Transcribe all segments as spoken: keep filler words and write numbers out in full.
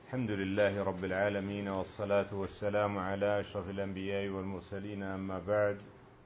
الحمد لله رب العالمين، والصلاة والسلام على أشرف الأنبياء والمرسلين، أما بعد.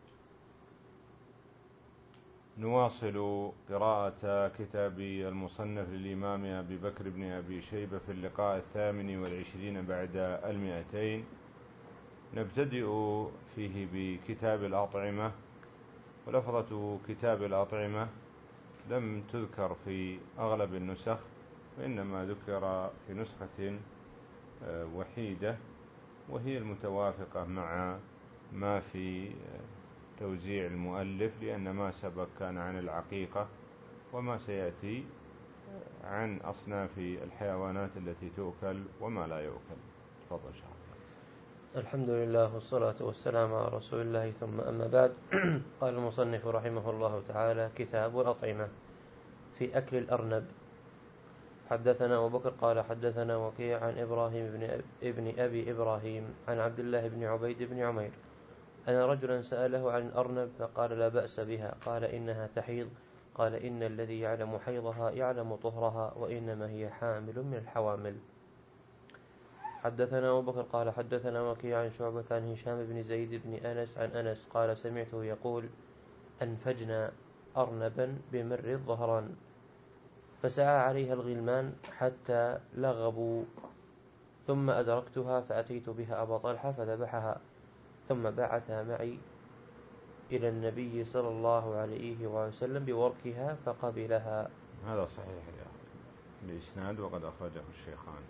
نواصل قراءة كتاب المصنف للإمام أبي بكر بن أبي شيبة في اللقاء الثامن والعشرين بعد المئتين. نبتدئ فيه بكتاب الأطعمة، ولفظة كتاب الأطعمة لم تذكر في أغلب النسخ، وإنما ذكر في نسخة وحيدة، وهي المتوافقة مع ما في توزيع المؤلف، لأن ما سبق كان عن العقيقة، وما سيأتي عن أصناف الحيوانات التي تؤكل وما لا يؤكل. تفضل شرح. الحمد لله والصلاة والسلام على رسول الله، ثم أما بعد. قال المصنف رحمه الله تعالى: كتاب الأطعمة في أكل الأرنب. حدثنا أبو بكر قال حدثنا وكيع عن إبراهيم بن, ابن أبي إبراهيم عن عبد الله بن عبيد بن عمير أن رجلا سأله عن الأرنب فقال: لا بأس بها. قال: إنها تحيض. قال: إن الذي يعلم حيضها يعلم طهرها، وإنما هي حامل من الحوامل. حدثنا أبو بكر قال حدثنا وكيع عن شعبة عن هشام بن زيد بن أنس عن أنس قال: سمعته يقول: أنفجنا أرنبا بمر الظهران، فسعى عليها الغلمان حتى لغبوا، ثم أدركتها فأتيت بها أبا طلحة فذبحها، ثم بعثها معي إلى النبي صلى الله عليه وسلم بوركها فقبلها. هذا صحيح الإسناد، وقد أخرجه الشيخان.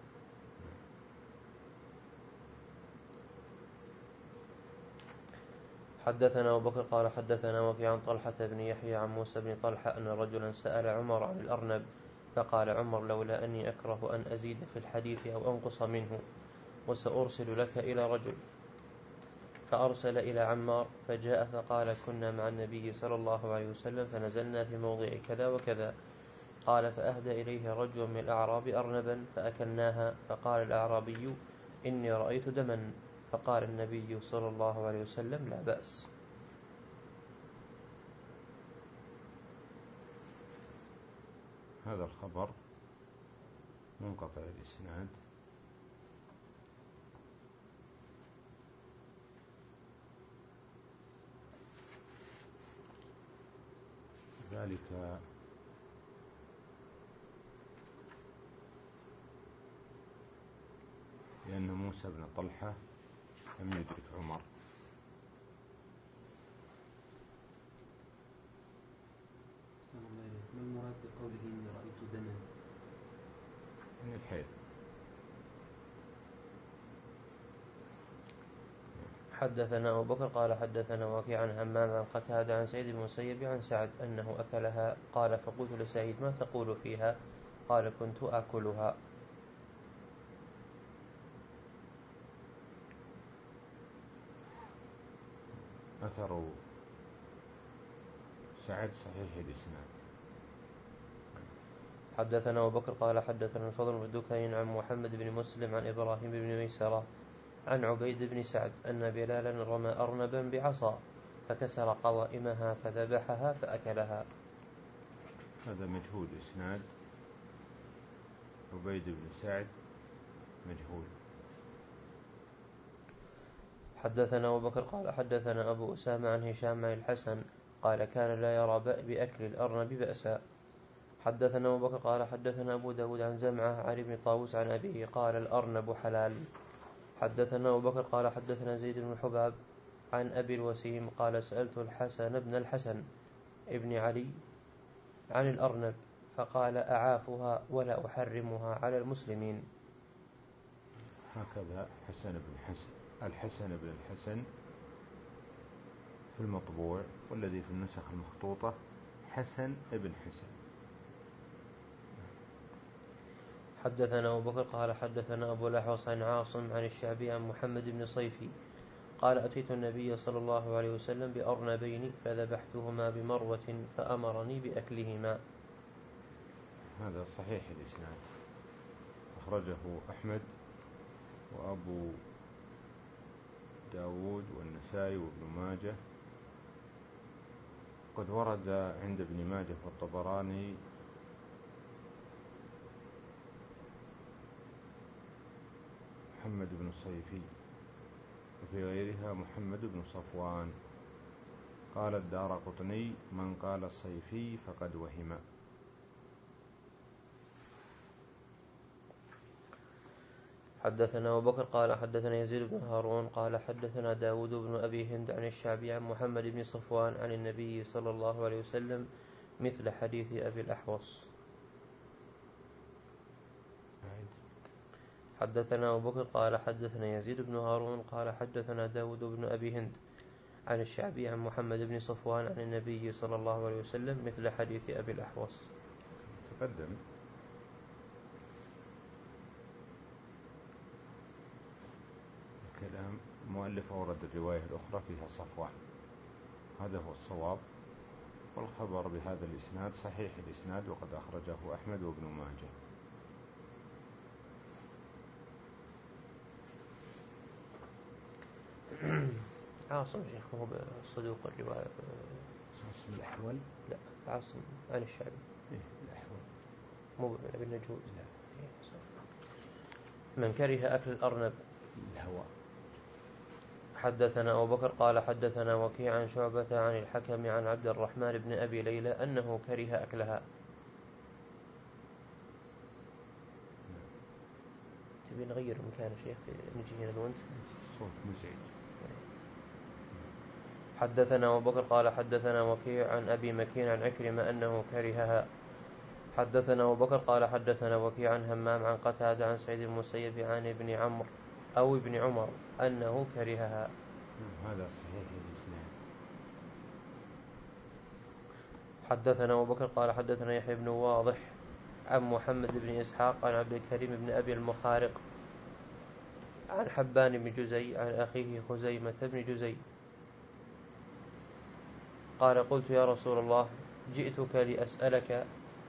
حدثنا أبو بكر قال حدثنا وكيع عن طلحة بن يحيى عن موسى بن طلحة أن رجلا سأل عمر عن الأرنب، فقال عمر: لولا أني أكره أن أزيد في الحديث أو أنقص منه، وسأرسل لك إلى رجل. فأرسل إلى عمار فجاء فقال: كنا مع النبي صلى الله عليه وسلم فنزلنا في موضع كذا وكذا. قال: فأهدى إليه رجل من الأعراب أرنبا فأكلناها. فقال الأعرابي: إني رأيت دما. فقال النبي صلى الله عليه وسلم: لا بأس. هذا الخبر منقطع الإسناد، ذلك لأن موسى بن طلحة لم يدرك عمر. ما المراد بقوله إني رأيت دما؟ من الحيض. حدثنا أبو بكر قال حدثنا وكيع عن همام عن قتادة عن سعيد بن المسيب عن سعد أنه أكلها. قال: فقلت لسعيد: ما تقول فيها؟ قال: كنت آكلها. أثر سعد صحيح الإسناد. حدثنا أبو بكر قال حدثنا الفضل بن دكين عن محمد بن مسلم عن إبراهيم بن ميسرة عن عبيد بن سعد أن بلالا رمى أرنبا بعصا فكسر قوائمها فذبحها فأكلها. هذا مجهول إسناد، عبيد بن سعد مجهول. حدثنا أبو بكر قال حدثنا أبو أسامة عن هشام عن الحسن قال: كان لا يرى بأكل الأرنب بأسا. حدثنا أبو بكر قال حدثنا أبو داود عن زمعة عن ابن طاووس عن أبيه قال: الأرنب حلال. حدثنا أبو بكر قال حدثنا زيد بن حباب عن أبي الوسيم قال: سألت الحسن بن الحسن ابن علي عن الأرنب فقال: أعافها ولا أحرمها على المسلمين. هكذا حسن بن حسن الحسن بن الحسن في المطبوع، والذي في النسخ المخطوطة حسن بن حسن. حدثنا أبو بكر قال حدثنا أبو الأحوص عن عاصم عن الشعبي عن محمد بن صيفي قال: أتيت النبي صلى الله عليه وسلم بأرنبين فذبحتهما بمروة فأمرني بأكلهما. هذا صحيح الإسناد، أخرجه أحمد وأبو داود والنسائي وابن ماجه. قد ورد عند ابن ماجه والطبراني محمد بن صيفي، وفي غيرها محمد بن صفوان. قال الدارقطني: من قال صيفي فقد وهم. حدثنا أبو بكر قال حدثنا يزيد بن هارون قال حدثنا داود بن أبي هند عن الشعبي عن محمد بن صفوان عن النبي صلى الله عليه وسلم مثل حديث أبي الأحوص. حدثنا أبو بكر قال حدثنا يزيد بن هارون قال حدثنا داود بن أبي هند عن الشعبي عن محمد بن صفوان عن النبي صلى الله عليه وسلم مثل حديث أبي الأحوص. تقدم. الكلام مؤلف أورد الرواية الأخرى فيها صفوان، هذا هو الصواب، والخبر بهذا الإسناد صحيح الإسناد، وقد أخرجه أحمد وابن ماجه. عاصم شيخ هو صدوق الرواية. عاصم الأحول؟ لا، عاصم عن الشعبي. إيه الأحول مو ابن نجود. لا. من كره أكل الأرنب الهواء. حدثنا أبو بكر قال حدثنا وكيع عن شعبة عن الحكم عن عبد الرحمن بن أبي ليلى أنه كره أكلها. تبي نغير مكان شيخ نجي هنا وانت صوت مزعج. حدثنا أبو بكر قال حدثنا وكيع عن أبي مكين عن عكرمة أنه كرهها. حدثنا أبو بكر قال حدثنا وكيع عن همام عن قتادة عن سعيد المسيب عن ابن عمرو أو ابن عمر أنه كرهها. هذا صحيح الإسناد. حدثنا أبو بكر قال حدثنا يحيى بن واضح عن محمد بن إسحاق عن عبد الكريم بن أبي المخارق عن حبان بن جزي عن أخيه خزيمة بن جزي قال قلت يا رسول الله جئتك لأسألك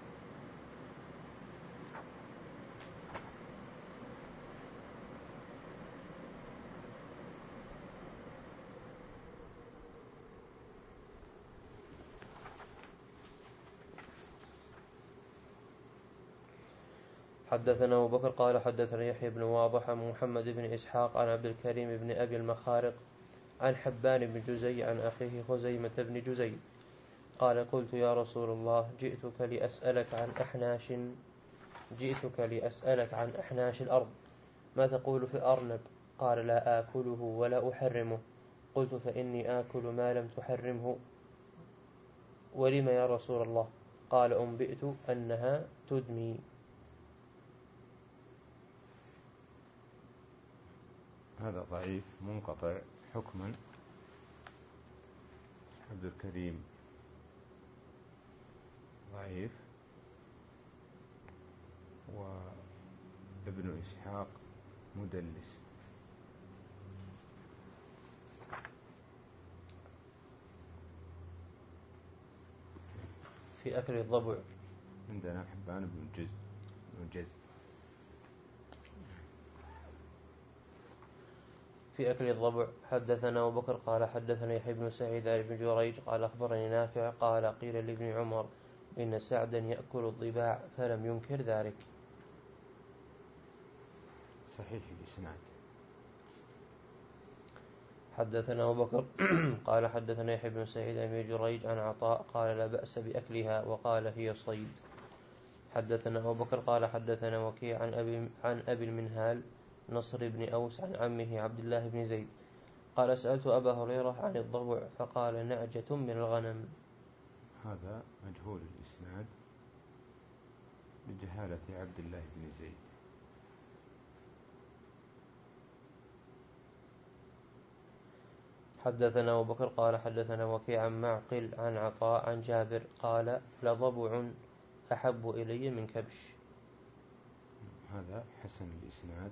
حدثنا أبو بكر قال حدثنا يحيى بن واضح عن محمد بن إسحاق عن عبد الكريم بن أبي المخارق عن حبان بن جزي عن أخيه خزيمة بن جزي قال قلت يا رسول الله جئتك لأسألك عن أحناش جئتك لأسألك عن أحناش الأرض ما تقول في الأرنب؟ قال لا آكله ولا أحرمه. قلت فإني آكل ما لم تحرمه. ولم يا رسول الله؟ قال أنبئت أنها تدمي. هذا ضعيف منقطع حكما. عبد الكريم ضعيف، وابن إسحاق مدلس. في أكل الضبع عندنا حبان بن جز بن جز في أكل الضبع. حدثنا أبو بكر قال حدثنا يحيى بن سعيد عن ابن جريج قال أخبرني نافع قال قيل لابن عمر إن سعدا يأكل الضباع فلم ينكر ذلك. صحيح الإسناد. حدثنا أبو بكر قال حدثنا يحيى بن سعيد عن ابن جريج عن عطاء قال لا بأس بأكلها وقال هي صيد. حدثنا أبو بكر قال حدثنا وكيع عن أبي, عن أبي المنهال نصر بن أوس عن عمه عبد الله بن زيد قال سألت أبا هريرة عن الضبع فقال نعجة من الغنم. هذا مجهول الإسناد بجهالة عبد الله بن زيد. حدثنا أبو بكر قال حدثنا وكيع عن معقل عن عطاء عن جابر قال لضبع أحب إلي من كبش. هذا حسن الإسناد،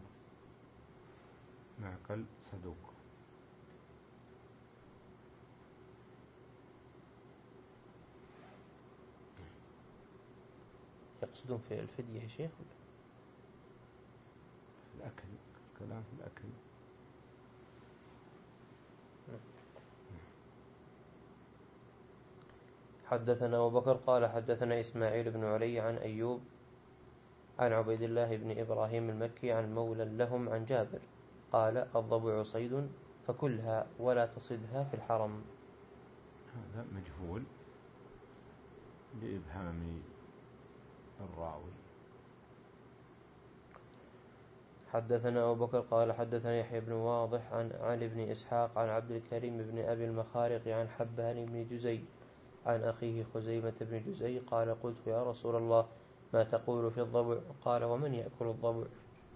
معقل صدوق. يقصدون في الفدية يا شيخ؟ الأكل، كلام في الأكل. حدثنا أبو بكر قال حدثنا إسماعيل بن علي عن أيوب عن عبيد الله بن إبراهيم المكي عن مولى لهم عن جابر قال الضبع صيد فكلها ولا تصدها في الحرم. هذا مجهول لإبهام الراوي. حدثنا أبو بكر قال حدثنا يحيى بن واضح عن علي بن إسحاق عن عبد الكريم بن أبي المخارق عن حبان بن جزي عن أخيه خزيمة بن جزي قال قلت يا رسول الله ما تقول في الضبع؟ قال ومن يأكل الضبع؟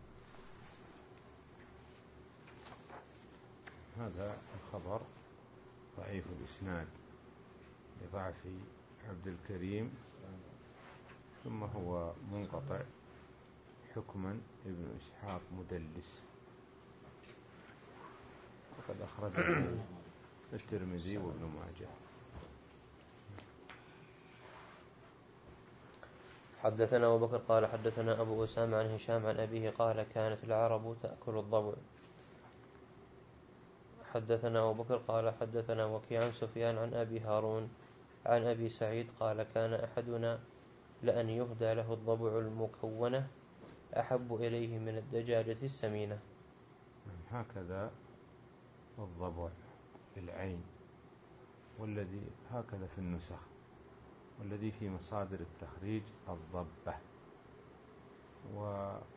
هذا الخبر ضعيف الإسناد لضعف عبد الكريم، ثم هو منقطع حكما ابن إسحاق مدلس، وقد أخرجه الترمذي وابن ماجه. حدثنا أبو بكر قال حدثنا أبو أسامة عن هشام عن أبيه قال كانت العرب تأكل الضبع. حدثنا أبو بكر قال حدثنا وكيع عن سفيان عن أبي هارون عن أبي سعيد قال كان أحدنا لأن يهدى له الضبع المكونة أحب إليه من الدجاجة السمينة. هكذا الضبع بالعين، والذي هكذا في النسخ، والذي في مصادر التخريج الضبة، ولعل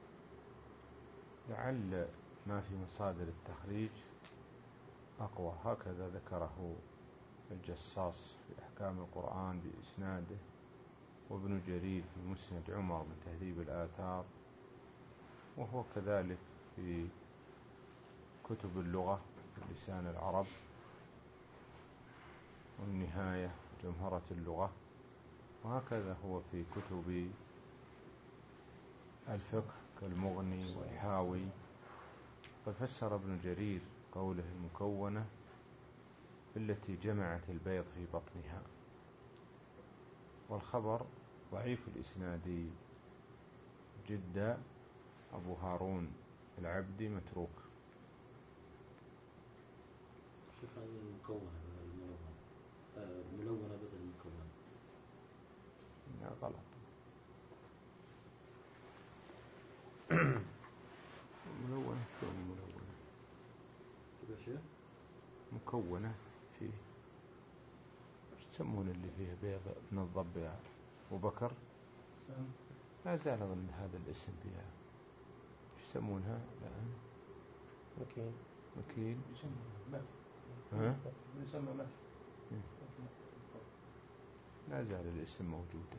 ما في مصادر التخريج أقوى. هكذا ذكره الجصاص في أحكام القرآن بإسناده، وابن جرير في مسند عمر من تهذيب الآثار، وهو كذلك في كتب اللغة لسان العرب والنهاية جمهرة اللغة، وهكذا هو في كتب الفقه كالمغني والحاوي. ففسر ابن جرير قوله المكونة التي جمعت البيض في بطنها. والخبر ضعيف الإسناد جدا، أبو هارون العبدي متروك. شوف هذه المكونة الملونة، الملونة بدل المكونة. لا غلط. ملونة شلون ملونة؟ كيف شيء؟ مكونة فيه ايش تسمون اللي فيه بيض من الضب يا أبو بكر؟ لا زال أظن هذا الاسم فيها. ايش يسمونها الآن؟ مكين. مكين. يسمى ها؟ يسمى مكين. لا زال الاسم موجودا.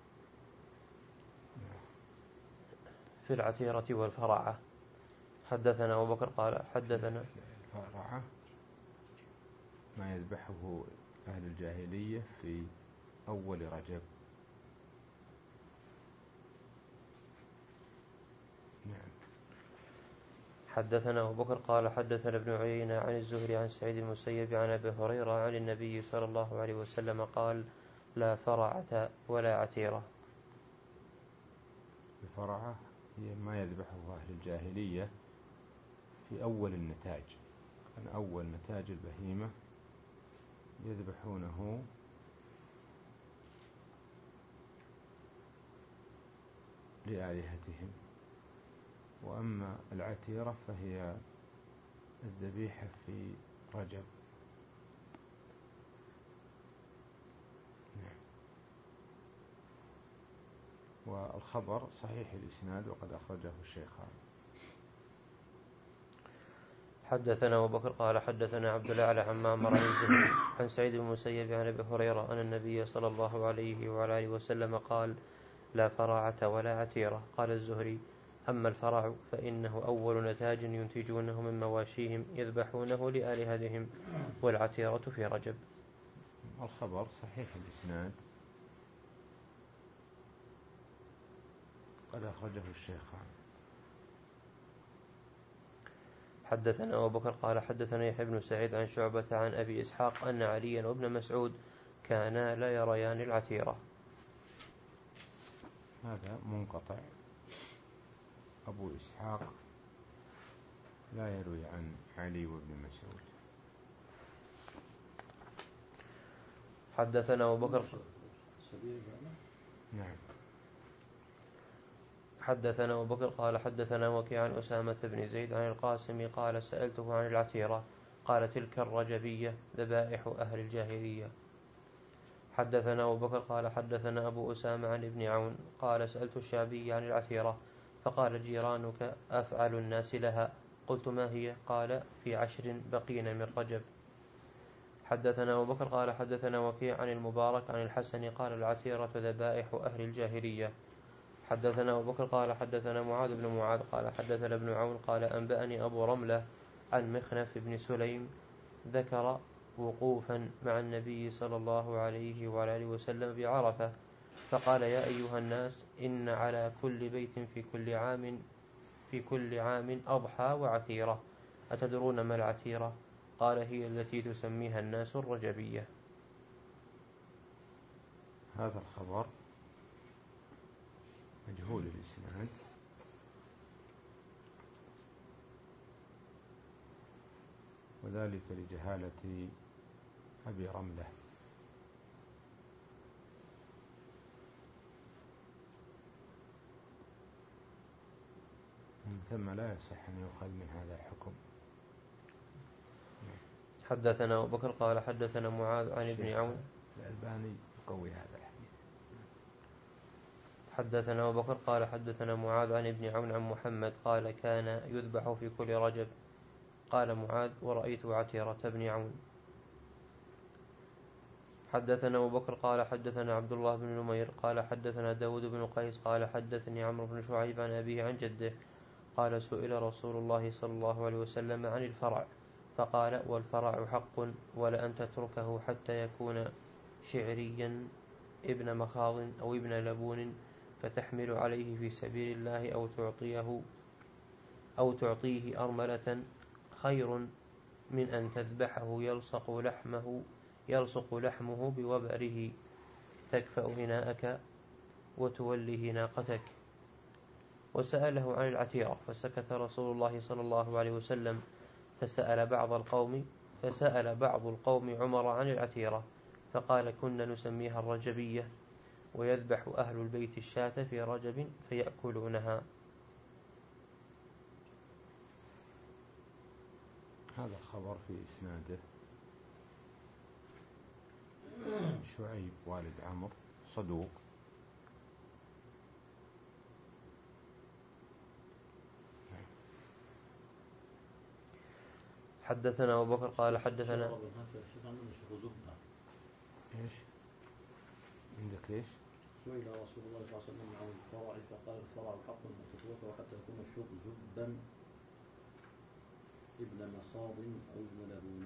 في العتيرة والفرعة. حدثنا أبو بكر قال حدثنا الفرعة ما يذبحه أهل الجاهلية في أول رجب. نعم. حدثنا أبو بكر قال حدثنا ابن عيينة عن الزهري عن سعيد المسيب عن أبي هريرة عن النبي صلى الله عليه وسلم قال لا فرعة ولا عتيرة. الفرعة هي ما يذبحه أهل الجاهلية في أول النتاج، كان أول نتاج البهيمة يذبحونه لآلهتهم. وأما العتيرة فهي الذبيحة في رجب. نعم. والخبر صحيح الإسناد وقد أخرجه الشيخان. حدثنا أبو بكر قال حدثنا عبد الأعلى عن معمر عن الزهري عن سعيد المسيب عن أبي هريرة أن النبي صلى الله عليه وعلى آله وسلم قال لا فرعة ولا عتيرة. قال الزهري أما الفرع فإنه أول نتاج ينتجونه من مواشيهم يذبحونه لآلهتهم، والعتيرة في رجب. الخبر صحيح الإسناد قد أخرجه الشيخان. حدثنا أبو بكر قال حدثنا يحيى بن سعيد عن شعبة عن أبي إسحاق أن عليا وابن مسعود كانا لا يريان العتيرة. هذا منقطع. أبو إسحاق لا يروي عن علي وابن مسعود. حدثنا أبو بكر سبيل نعم. حدثنا أبو بكر قال حدثنا وكيع عن أسامة بن زيد عن القاسم قال سألته عن العتيرة قال تلك الرجبية ذبائح أهل الجاهلية. حدثنا أبو بكر قال حدثنا أبو أسامة عن ابن عون قال سألت الشعبي عن العتيرة فقال جيرانك أفعل الناس لها. قلت ما هي؟ قال في عشر بقين من رجب. حدثنا أبو بكر قال حدثنا وكيع عن المبارك عن الحسن قال العتيرة ذبائح أهل الجاهلية. حدثنا أبو بكر قال حدثنا معاذ بن معاذ قال حدثنا ابن عون قال أنبأني أبو رملة عن مخنف بن سليم ذكر وقوفا مع النبي صلى الله عليه وعلى آله وسلم بعرفة فقال يا أيها الناس إن على كل بيت في كل عام في كل عام أضحى وعتيرة أتدرون ما العتيرة؟ قال هي التي تسميها الناس الرجبية. هذا الخبر مجهول الإسناد وذلك لجهالة أبي رملة من ثم لا يصح أن يؤخذ من هذا الحكم. حدثنا أبو بكر قال حدثنا معاذ عن ابن عون الألباني يقوي هذا الحديث. حدثنا أبو بكر قال حدثنا معاذ عن ابن عون عن محمد قال كان يذبح في كل رجب. قال معاذ ورأيت عتيرة بن عون. حدثنا أبو بكر قال حدثنا عبد الله بن نمير قال حدثنا داود بن قيس قال حدثني عمرو بن شعيب عن أبيه عن جده قال سئل رسول الله صلى الله عليه وسلم عن الفرع فقال والفرع حق ولأن تتركه حتى يكون شعريا ابن مخاض أو ابن لبون فتحمل عليه في سبيل الله أو تعطيه أو تعطيه أرملة خير من أن تذبحه يلصق لحمه يلصق لحمه بوبره تكفأ إناءك وتوليه ناقتك. وسأله عن العتيرة فسكت رسول الله صلى الله عليه وسلم فسأل بعض القوم فسأل بعض القوم عمر عن العتيرة فقال كنا نسميها الرجبية ويذبح أهل البيت الشاة في رجب فيأكلونها. هذا الخبر في إسناده شعيب والد عمرو صدوق حدثنا أبو بكر قال حدثنا إيش عندك إيش؟ سئل رسول الله صلى الله عليه وسلم عن الفرع فقال الفرع حق أن تتركه حتى يكون الشوك زبا ابن مخاض أو ابن لبون.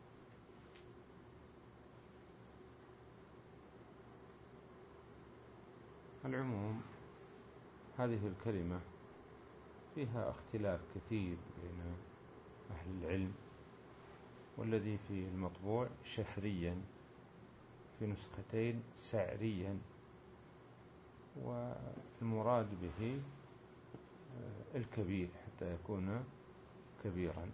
العموم هذه الكلمة فيها اختلاف كثير بين أهل العلم والذي في المطبوع شفريا في نسختين سعريا والمراد به الكبير حتى يكون كبيرا.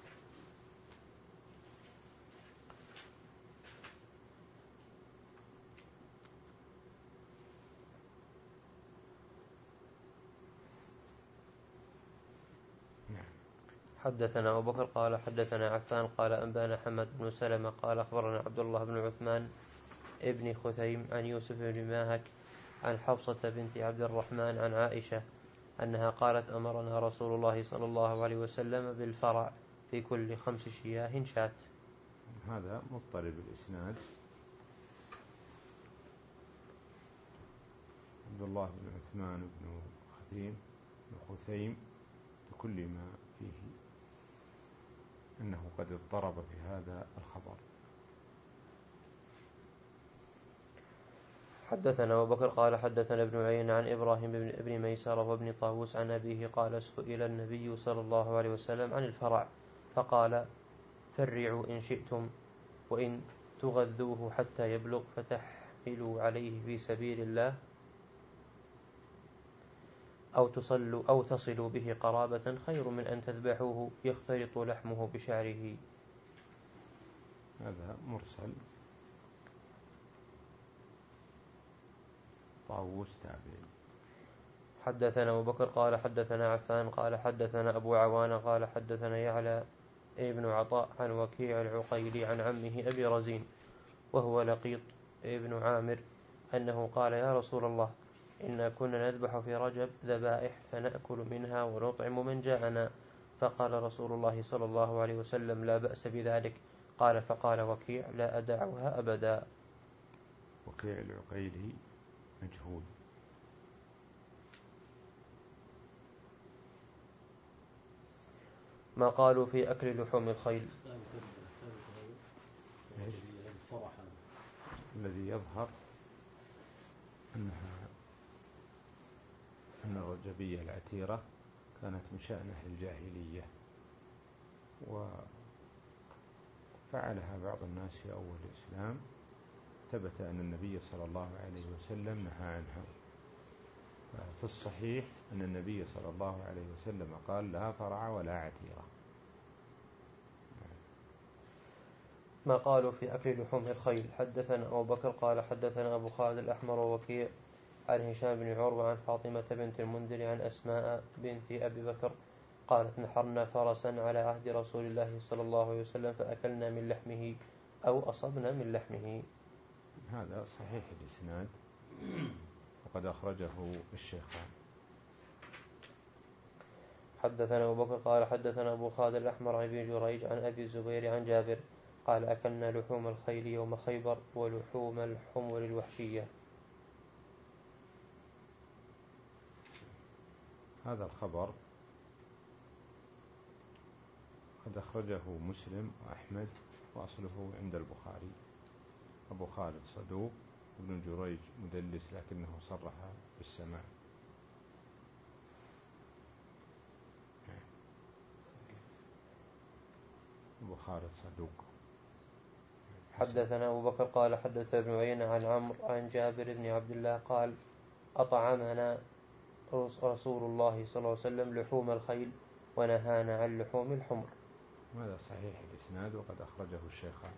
حدثنا أبو بكر قال حدثنا عفان قال أنبانا حمد بن سلمة قال أخبرنا عبد الله بن عثمان ابن خثيم عن يوسف بن ماهك عن حفصة بنت عبد الرحمن عن عائشة أنها قالت أمرنا رسول الله صلى الله عليه وسلم بالفرع في كل خمس شياه شاة. هذا مضطرب الإسناد. عبد الله بن عثمان بن خثيم بن خثيم بكل ما فيه أنه قد اضطرب في هذا الخبر. حدثنا أبو بكر قال حدثنا ابن عيينة عن إبراهيم بن ابن ميسرة وابن طاووس عن أبيه قال سئل النبي صلى الله عليه وسلم عن الفرع فقال فرعوا إن شئتم وإن تغذوه حتى يبلغ فتحملوا عليه في سبيل الله أو تصلوا أو تصلوا به قرابة خير من أن تذبحوه يختلط لحمه بشعره. هذا مرسل طاووس تابعي. حدثنا أبو بكر قال حدثنا عفان قال حدثنا أبو عوانة قال حدثنا يعلى ابن عطاء عن وكيع العقيلي عن عمه أبي رزين وهو لقيط ابن عامر أنه قال يا رسول الله إنا كنا نذبح في رجب ذبائح فنأكل منها ونطعم من جاءنا، فقال رسول الله صلى الله عليه وسلم لا بأس بذلك. قال فقال وكيع لا أدعها أبدا. وكيع العقيلي مجهول. ما قالوا في أكل لحوم الخيل. الذي يظهر أنها أن الرجبية العتيرة كانت من شأن أهل الجاهلية، وفعلها بعض الناس في أول الإسلام. ثبت أن النبي صلى الله عليه وسلم نهى عنها. في الصحيح أن النبي صلى الله عليه وسلم قال لا فرع ولا عتيرة. ما قالوا في أكل لحوم الخيل. حدثنا أبو بكر قال حدثنا أبو خالد الأحمر ووكيع عن هشام بن عروة عن فاطمة بنت المنذر عن أسماء بنت أبي بكر قالت نحرنا فرسا على عهد رسول الله صلى الله عليه وسلم فأكلنا من لحمه أو أصبنا من لحمه. هذا صحيح الإسناد وقد أخرجه الشيخان. حدثنا أبو بكر قال حدثنا أبو خالد الأحمر عن أبي جريج عن أبي الزبير عن جابر قال أكلنا لحوم الخيل يوم خيبر ولحوم الحمر الوحشية. هذا الخبر قد أخرجه مسلم وأحمد وأصله عند البخاري. أبو خالد صدوق، ابن جريج مدلس لكنه صرح بالسماع. أبو خالد صدوق. حدثنا أبو بكر قال حدث ابن عيينة عن عمرو عن جابر بن عبد الله قال أطعمنا رسول الله صلى الله عليه وسلم لحوم الخيل ونهانا عن لحوم الحمر. هذا صحيح الإسناد وقد أخرجه الشيخان.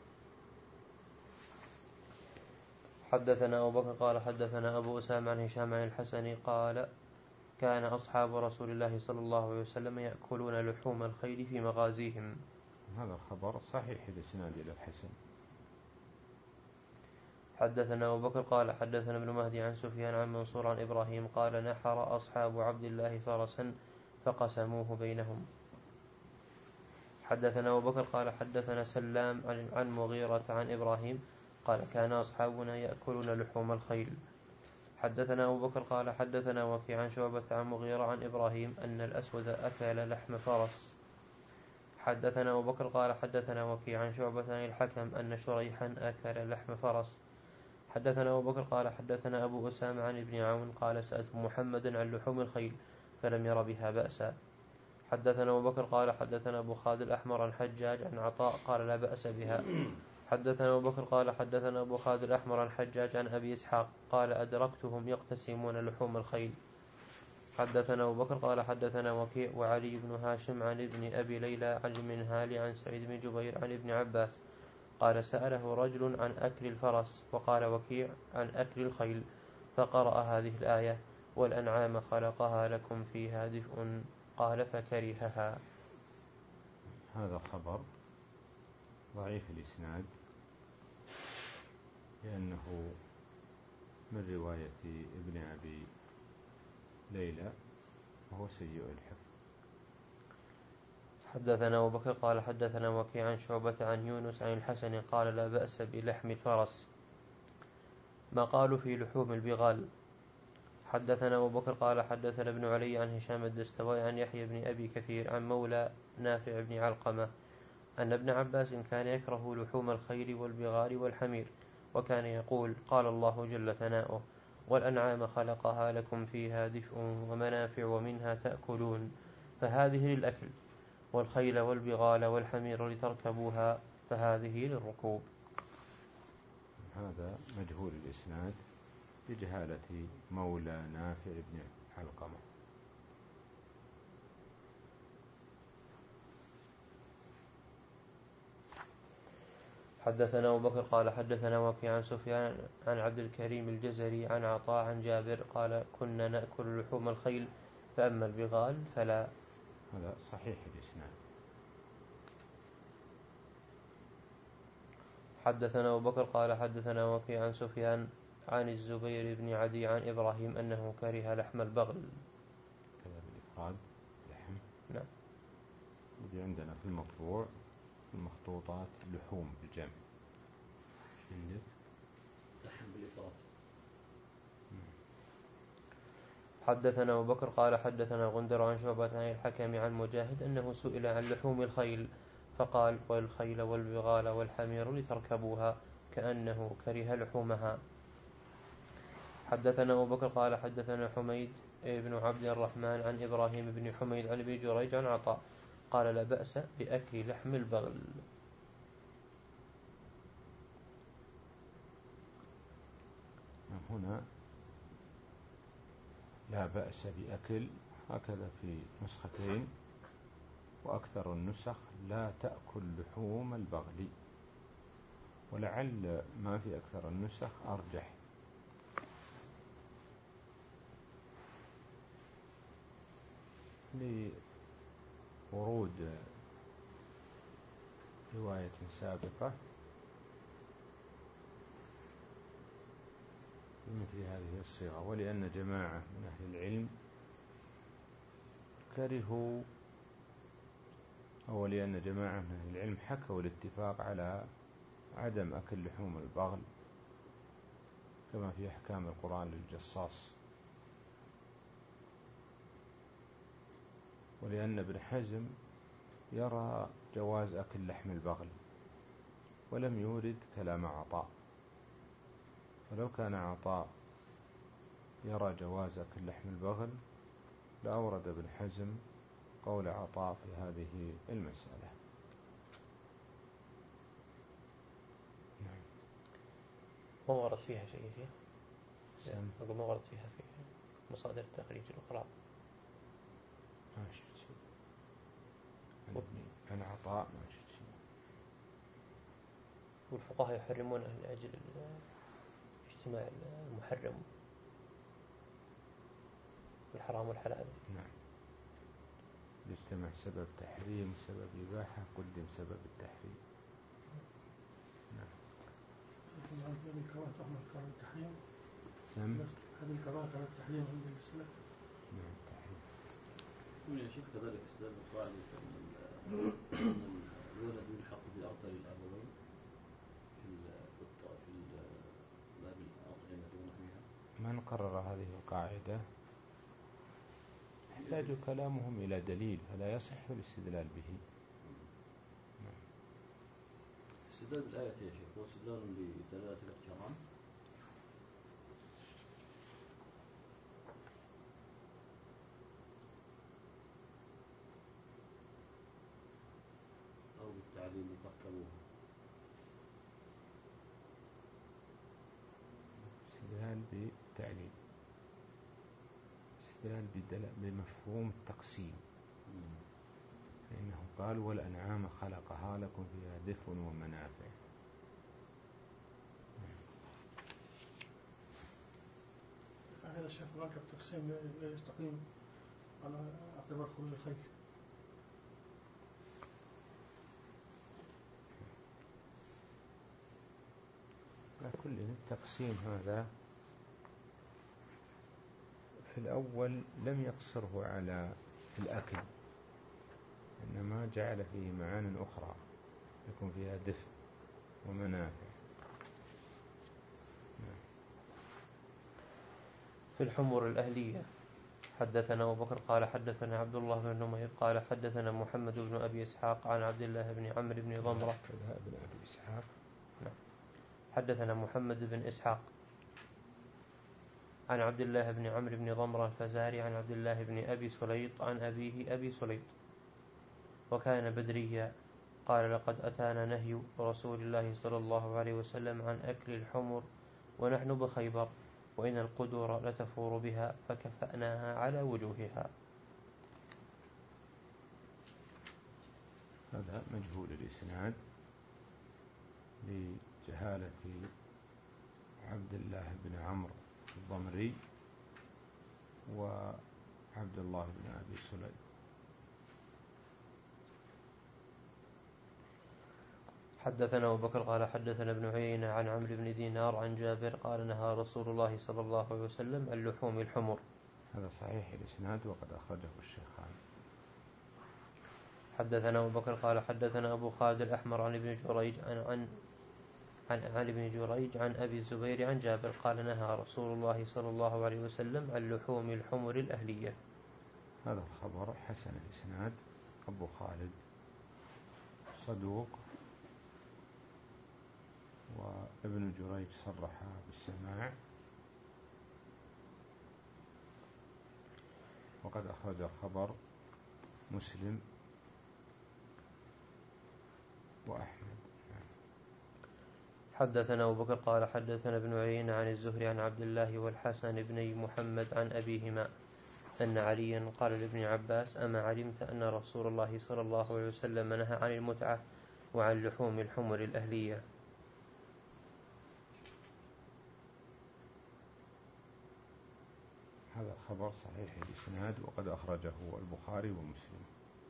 حدثنا أبو بكر قال حدثنا أبو أسامة عن هشام عن الحسن قال كان أصحاب رسول الله صلى الله عليه وسلم يأكلون لحوم الخيل في مغازيهم. هذا الخبر صحيح الإسناد إلى الحسن. حدثنا أبو بكر قال حدثنا ابن مهدي عن سفيان عن منصور عن إبراهيم قال نحر أصحاب عبد الله فرسا فقسموه بينهم. حدثنا أبو بكر قال حدثنا سلام عن مغيرة عن إبراهيم قال كان أصحابنا يأكلون لحوم الخيل. حدثنا أبو بكر قال حدثنا وكيع عن شعبة عن مغيرة عن إبراهيم أن الأسود أكل لحم فرس. حدثنا أبو بكر قال حدثنا وكيع عن شعبة عن الحكم أن شريحا أكل لحم فرس. حدثنا أبو بكر قال حدثنا أبو أسامة عن ابن عون قال سألت محمدا عن لحوم الخيل فلم ير بها بأسا. حدثنا أبو بكر قال حدثنا أبو خالد الأحمر عن حجاج عن عطاء قال لا بأس بها. حدثنا أبو بكر قال حدثنا أبو خالد الأحمر عن حجاج عن أبي إسحاق قال أدركتهم يقتسمون لحوم الخيل. حدثنا أبو بكر قال حدثنا وكيع وعلي بن هاشم عن ابن أبي ليلى عن المنهال عن سعيد بن جبير عن ابن عباس قال سأله رجل عن أكل الفرس وقال وكيع عن أكل الخيل فقرأ هذه الآية والأنعام خلقها لكم فيها دفء قال فكرهها. هذا الخبر ضعيف الإسناد لأنه من رواية ابن أبي ليلى وهو سيء الحفظ. حدثنا أبو بكر قال حدثنا وكيع عن شعبة عن يونس عن الحسن قال لا بأس بلحم الفرس. ما قالوا في لحوم البغال. حدثنا أبو بكر قال حدثنا ابن علي عن هشام الدستوائي عن يحيى بن أبي كثير عن مولى نافع بن علقمة أن ابن عباس كان يكره لحوم الخيل والبغال والحمير وكان يقول قال الله جل ثناؤه والأنعام خلقها لكم فيها دفء ومنافع ومنها تأكلون فهذه للأكل والخيل والبغال والحمير لتركبوها فهذه للركوب. هذا مجهول الإسناد بجهالة مولى نافع بن علقمة. حدثنا أبو بكر قال حدثنا وكيع عن سفيان عن عبد الكريم الجزري عن عطاء عن جابر قال كنا نأكل لحوم الخيل فأما البغال فلا. هذا صحيح الإسناد. حدثنا أبو بكر قال حدثنا وكيع عن سفيان عن الزبير بن عدي عن إبراهيم أنه كره لحم البغل. كذا بالإفراد لحم. نعم. يجي عندنا في المطبوع في المخطوطات لحوم بالجمع. عندك لحم بالإفراد. حدثنا أبو بكر قال حدثنا غندر عن شعبة عن الحكم عن مجاهد أنه سئل عن لحوم الخيل فقال والخيل والبغال والحمير لتركبوها كأنه كره لحومها. حدثنا أبو بكر قال حدثنا حميد بن عبد الرحمن عن إبراهيم بن حميد عن ابن جريج عن عطاء قال لا بأس بأكل لحم البغل. هنا لا بأس بأكل هكذا في نسختين، وأكثر النسخ لا تأكل لحوم البغل، ولعل ما في أكثر النسخ أرجح. لورود رواية سابقة بمثل هذه الصيغة، ولأن جماعة من أهل العلم كرهوا أو لأن جماعة من أهل العلم حكوا الاتفاق على عدم أكل لحوم البغل كما في أحكام القرآن للجصاص، ولأن ابن حزم يرى جواز أكل لحم البغل ولم يورد كلام عطاء، ولو كان عطاء يرى جواز أكل لحم البغل لأورد ابن حزم قول عطاء في هذه المسألة. نعم. ما ورد فيها شيء فيها؟ أقول ما ورد فيها في مصادر التخريج الأخرى. ما شفت شيء عن عطاء، ما شفت شيء. والفقهاء يحرمون لأجل اجتماع المحرم والحرام والحلال. نعم. يجتمع سبب تحريم وسبب إباحة، قدم سبب التحريم. نعم. هذه الكراهة تحمل كراهة التحريم. سم. هذه الكراهة كراهة التحريم عند الإسلام. نعم التحريم. ويا شيخ كذلك استدل القاعدة أن الولد يلحق بأرذل الأبوين في في باب الأطعمة ونحوها. من قرر هذه القاعدة يحتاج كلامهم إلى دليل، فلا يصح الاستدلال به. نعم. استدلال بالآية يا شيخ هو استدلال لدلالة الاقتران أو بالتعليل لتركبوها. استدلال بالتعليل، استدلال بمفهوم التقسيم، فإنه قال والأنعام خلقها لكم فيها دفء ومنافع. هذا الشيخ هناك التقسيم لا يستقيم على اعتبار خروج الخيل. على كل التقسيم هذا في الأول لم يقصره على الأكل، إنما جعل فيه معان أخرى يكون فيها دفء ومنافع. في الحمر الأهلية حدثنا أبو بكر قال حدثنا عبد الله بن نمير قال حدثنا محمد بن أبي إسحاق عن عبد الله بن عمرو بن ضمرة. بن أبي إسحاق. نعم. حدثنا محمد بن إسحاق عن عبد الله بن عمرو بن ضمرة الفزاري عن عبد الله بن أبي سليط عن أبيه أبي سليط وكان بدريا قال لقد أتانا نهي رسول الله صلى الله عليه وسلم عن أكل الحمر ونحن بخيبر وإن القدور لتفور بها فكفأناها على وجوهها. هذا مجهول الإسناد، لجهالة عبد الله بن عمرو الضمري وعبد الله بن أبي سليم. حدثنا أبو بكر قال حدثنا ابن عيينة عن عمرو بن دينار عن جابر قال نهى رسول الله صلى الله عليه وسلم عن لحوم الحمر. هذا صحيح الإسناد وقد أخرجه الشيخان. حدثنا أبو بكر قال حدثنا أبو خالد الأحمر عن ابن جريج عن عن عن, عن ابن جريج عن أبي الزبير عن جابر قال نهى رسول الله صلى الله عليه وسلم عن لحوم الحمر الأهلية. هذا الخبر حسن الإسناد. أبو خالد صدوق، وابن جريج صرح بالسماع، وقد أخرج الخبر مسلم وأحمد. حدثنا أبو بكر قال حدثنا ابن عيينة عن الزهري عن عبد الله والحسن بن محمد عن أبيهما أن عليا قال لابن عباس أما علمت أن رسول الله صلى الله عليه وسلم نهى عن المتعة وعن لحوم الحمر الأهلية. هذا الخبر صحيح الإسناد وقد أخرجه البخاري ومسلم.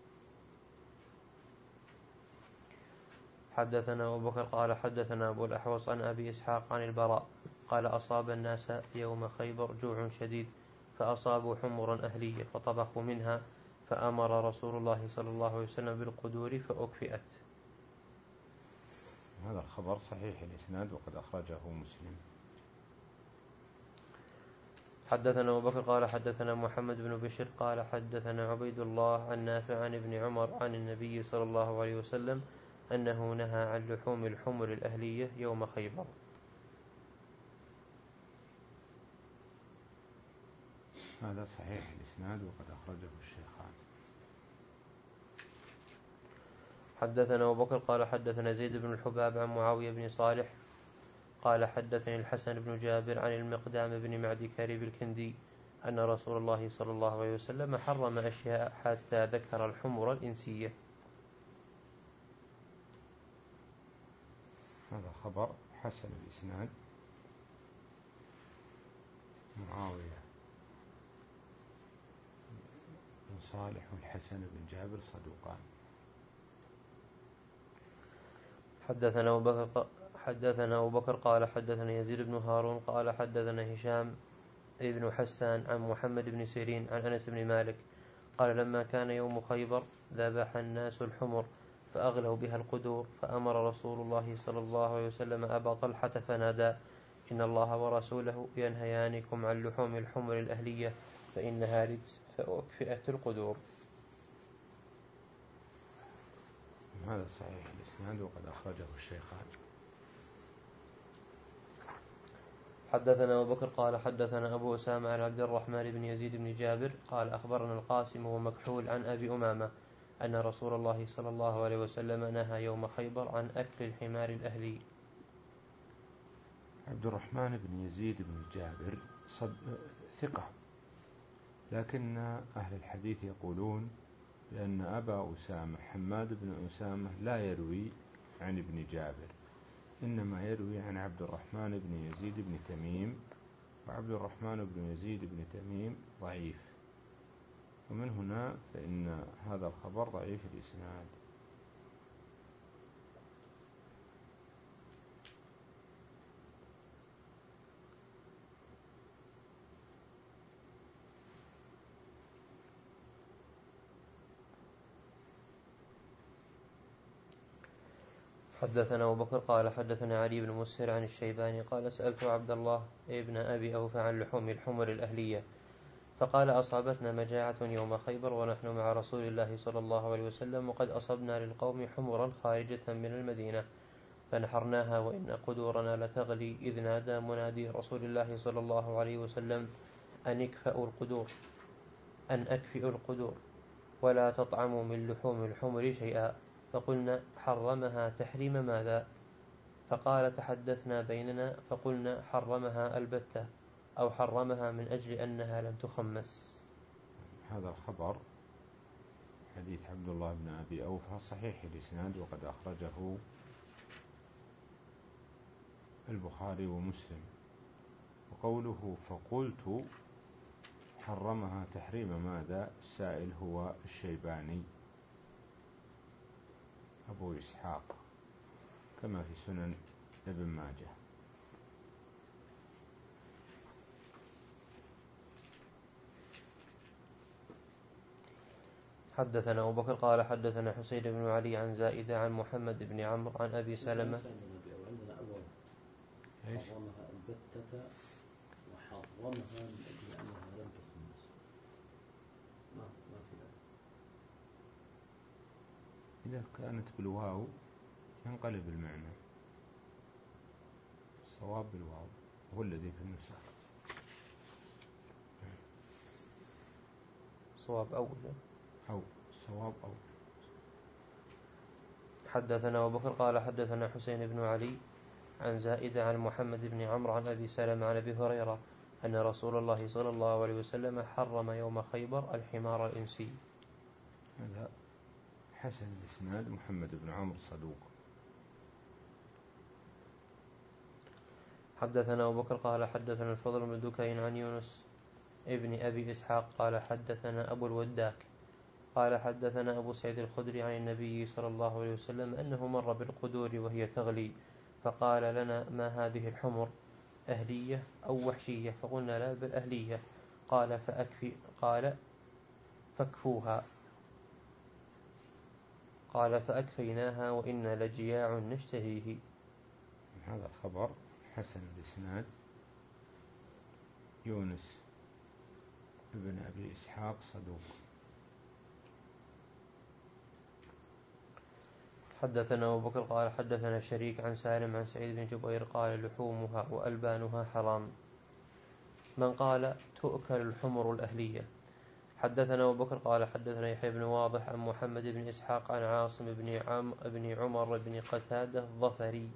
حدثنا أبو بكر قال حدثنا أبو الأحوص عن أبي إسحاق عن البراء قال أصاب الناس يوم خيبر جوع شديد فأصابوا حمرا أهلية فطبخوا منها فأمر رسول الله صلى الله عليه وسلم بالقدور فأكفئت. هذا الخبر صحيح الإسناد وقد أخرجه مسلم. حدثنا أبو بكر قال حدثنا محمد بن بشر قال حدثنا عبيد الله عن نافع عن ابن عمر عن النبي صلى الله عليه وسلم أنه نهى عن لحوم الحمر الأهلية يوم خيبر. هذا صحيح الإسناد وقد أخرجه الشيخان. حدثنا أبو بكر قال حدثنا زيد بن الحباب عن معاوية بن صالح قال حدثني الحسن بن جابر عن المقدام بن معدي كريب الكندي أن رسول الله صلى الله عليه وسلم حرم أشياء حتى ذكر الحمر الإنسية. هذا خبر حسن الإسناد. معاوية بن صالح والحسن بن جابر صدوقان. حدثنا أبو بكر حدثنا أبو بكر قال حدثنا يزيد بن هارون قال حدثنا هشام ابن حسان عن محمد بن سيرين عن أنس بن مالك قال لما كان يوم خيبر ذبح الناس الحمر فأغلوا بها القدور فأمر رسول الله صلى الله عليه وسلم أبا طلحة فنادى إن الله ورسوله ينهيانكم عن لحوم الحمر الأهلية فإنها رجس فأكفئت القدور. هذا صحيح الإسناد وقد أخرجه الشيخان. حدثنا أبو بكر قال حدثنا أبو أسامة عن عبد الرحمن بن يزيد بن جابر قال أخبرنا القاسم ومكحول عن أبي أمامة أن رسول الله صلى الله عليه وسلم نهى يوم خيبر عن أكل الحمار الأهلي. عبد الرحمن بن يزيد بن جابر صد... ثقة، لكن أهل الحديث يقولون بأن أبا أسامة حماد بن أسامة لا يروي عن ابن جابر، إنما يروي عن عبد الرحمن بن يزيد بن تميم، وعبد الرحمن بن يزيد بن تميم ضعيف، ومن هنا فإن هذا الخبر ضعيف الإسناد. حدثنا أبو بكر قال حدثنا علي بن مسهر عن الشيباني قال سألت عبد الله ابن أبي أوفى عن لحوم الحمر الأهلية فقال أصابتنا مجاعة يوم خيبر ونحن مع رسول الله صلى الله عليه وسلم وقد أصبنا للقوم حمرا خارجة من المدينة فنحرناها وإن قدورنا لتغلي إذ نادى منادي رسول الله صلى الله عليه وسلم أن اكفأوا القدور أن أكفئوا القدور ولا تطعموا من لحوم الحمر شيئا فقلنا حرمها تحريم ماذا؟ فقال تحدثنا بيننا فقلنا حرمها البتة أو حرمها من أجل أنها لم تخمس. هذا الخبر حديث عبد الله بن أبي أوفى صحيح الإسناد وقد أخرجه البخاري ومسلم. وقوله فقلت حرمها تحريم ماذا؟ السائل هو الشيباني أبو إسحاق كما في سنن ابن ماجه. حدثنا أبو بكر قال حدثنا حسين بن علي عن زائدة عن محمد بن عمرو عن أبي سلمة. وعندنا أول حرمها البتة وحرمها من أجل أنها لم تخمس. ما ما في ذلك. إذا كانت بالواو ينقلب المعنى، الصواب بالواو هو الذي في النسخ. صواب أول أو الصواب أو. حدثنا أبو بكر قال حدثنا حسين بن علي عن زائدة عن محمد بن عمرو عن أبي سلمة عن أبي هريرة أن رسول الله صلى الله عليه وسلم حرم يوم خيبر الحمار الإنسي. هذا حسن الإسناد. محمد بن عمرو صدوق. حدثنا أبو بكر قال حدثنا الفضل بن دكين عن يونس ابن أبي إسحاق قال حدثنا أبو الوداك قال حدثنا أبو سعيد الخدري عن النبي صلى الله عليه وسلم أنه مر بالقدور وهي تغلي فقال لنا ما هذه الحمر أهلية أو وحشية؟ فقلنا لا بل أهلية. قال فأكفي قال فاكفوها قال فأكفيناها وإنا لجياع نشتهيه. هذا الخبر حسن الإسناد. يونس ابن أبي إسحاق صدوق. حدثنا أبو بكر قال حدثنا شريك عن سالم عن سعيد بن جبير قال لحومها وألبانها حرام. من قال تؤكل الحمر الأهلية. حدثنا أبو بكر قال حدثنا يحيى بن واضح عن محمد بن إسحاق عن عاصم بن عم بن عمر بن قتادة الظفري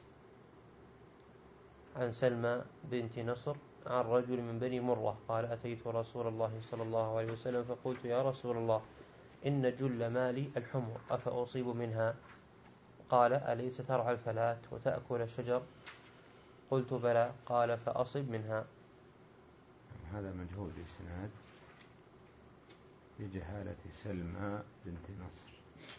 عن سلمى بنت نصر عن رجل من بني مرة قال أتيت رسول الله صلى الله عليه وسلم فقلت يا رسول الله إن جل مالي الحمر أفأصيب منها؟ قال أليس ترعى الفلات وتأكل الشجر؟ قلت بلى. قال فأصب منها. هذا مجهول الإسناد بجهالة سلمى بنت نصر.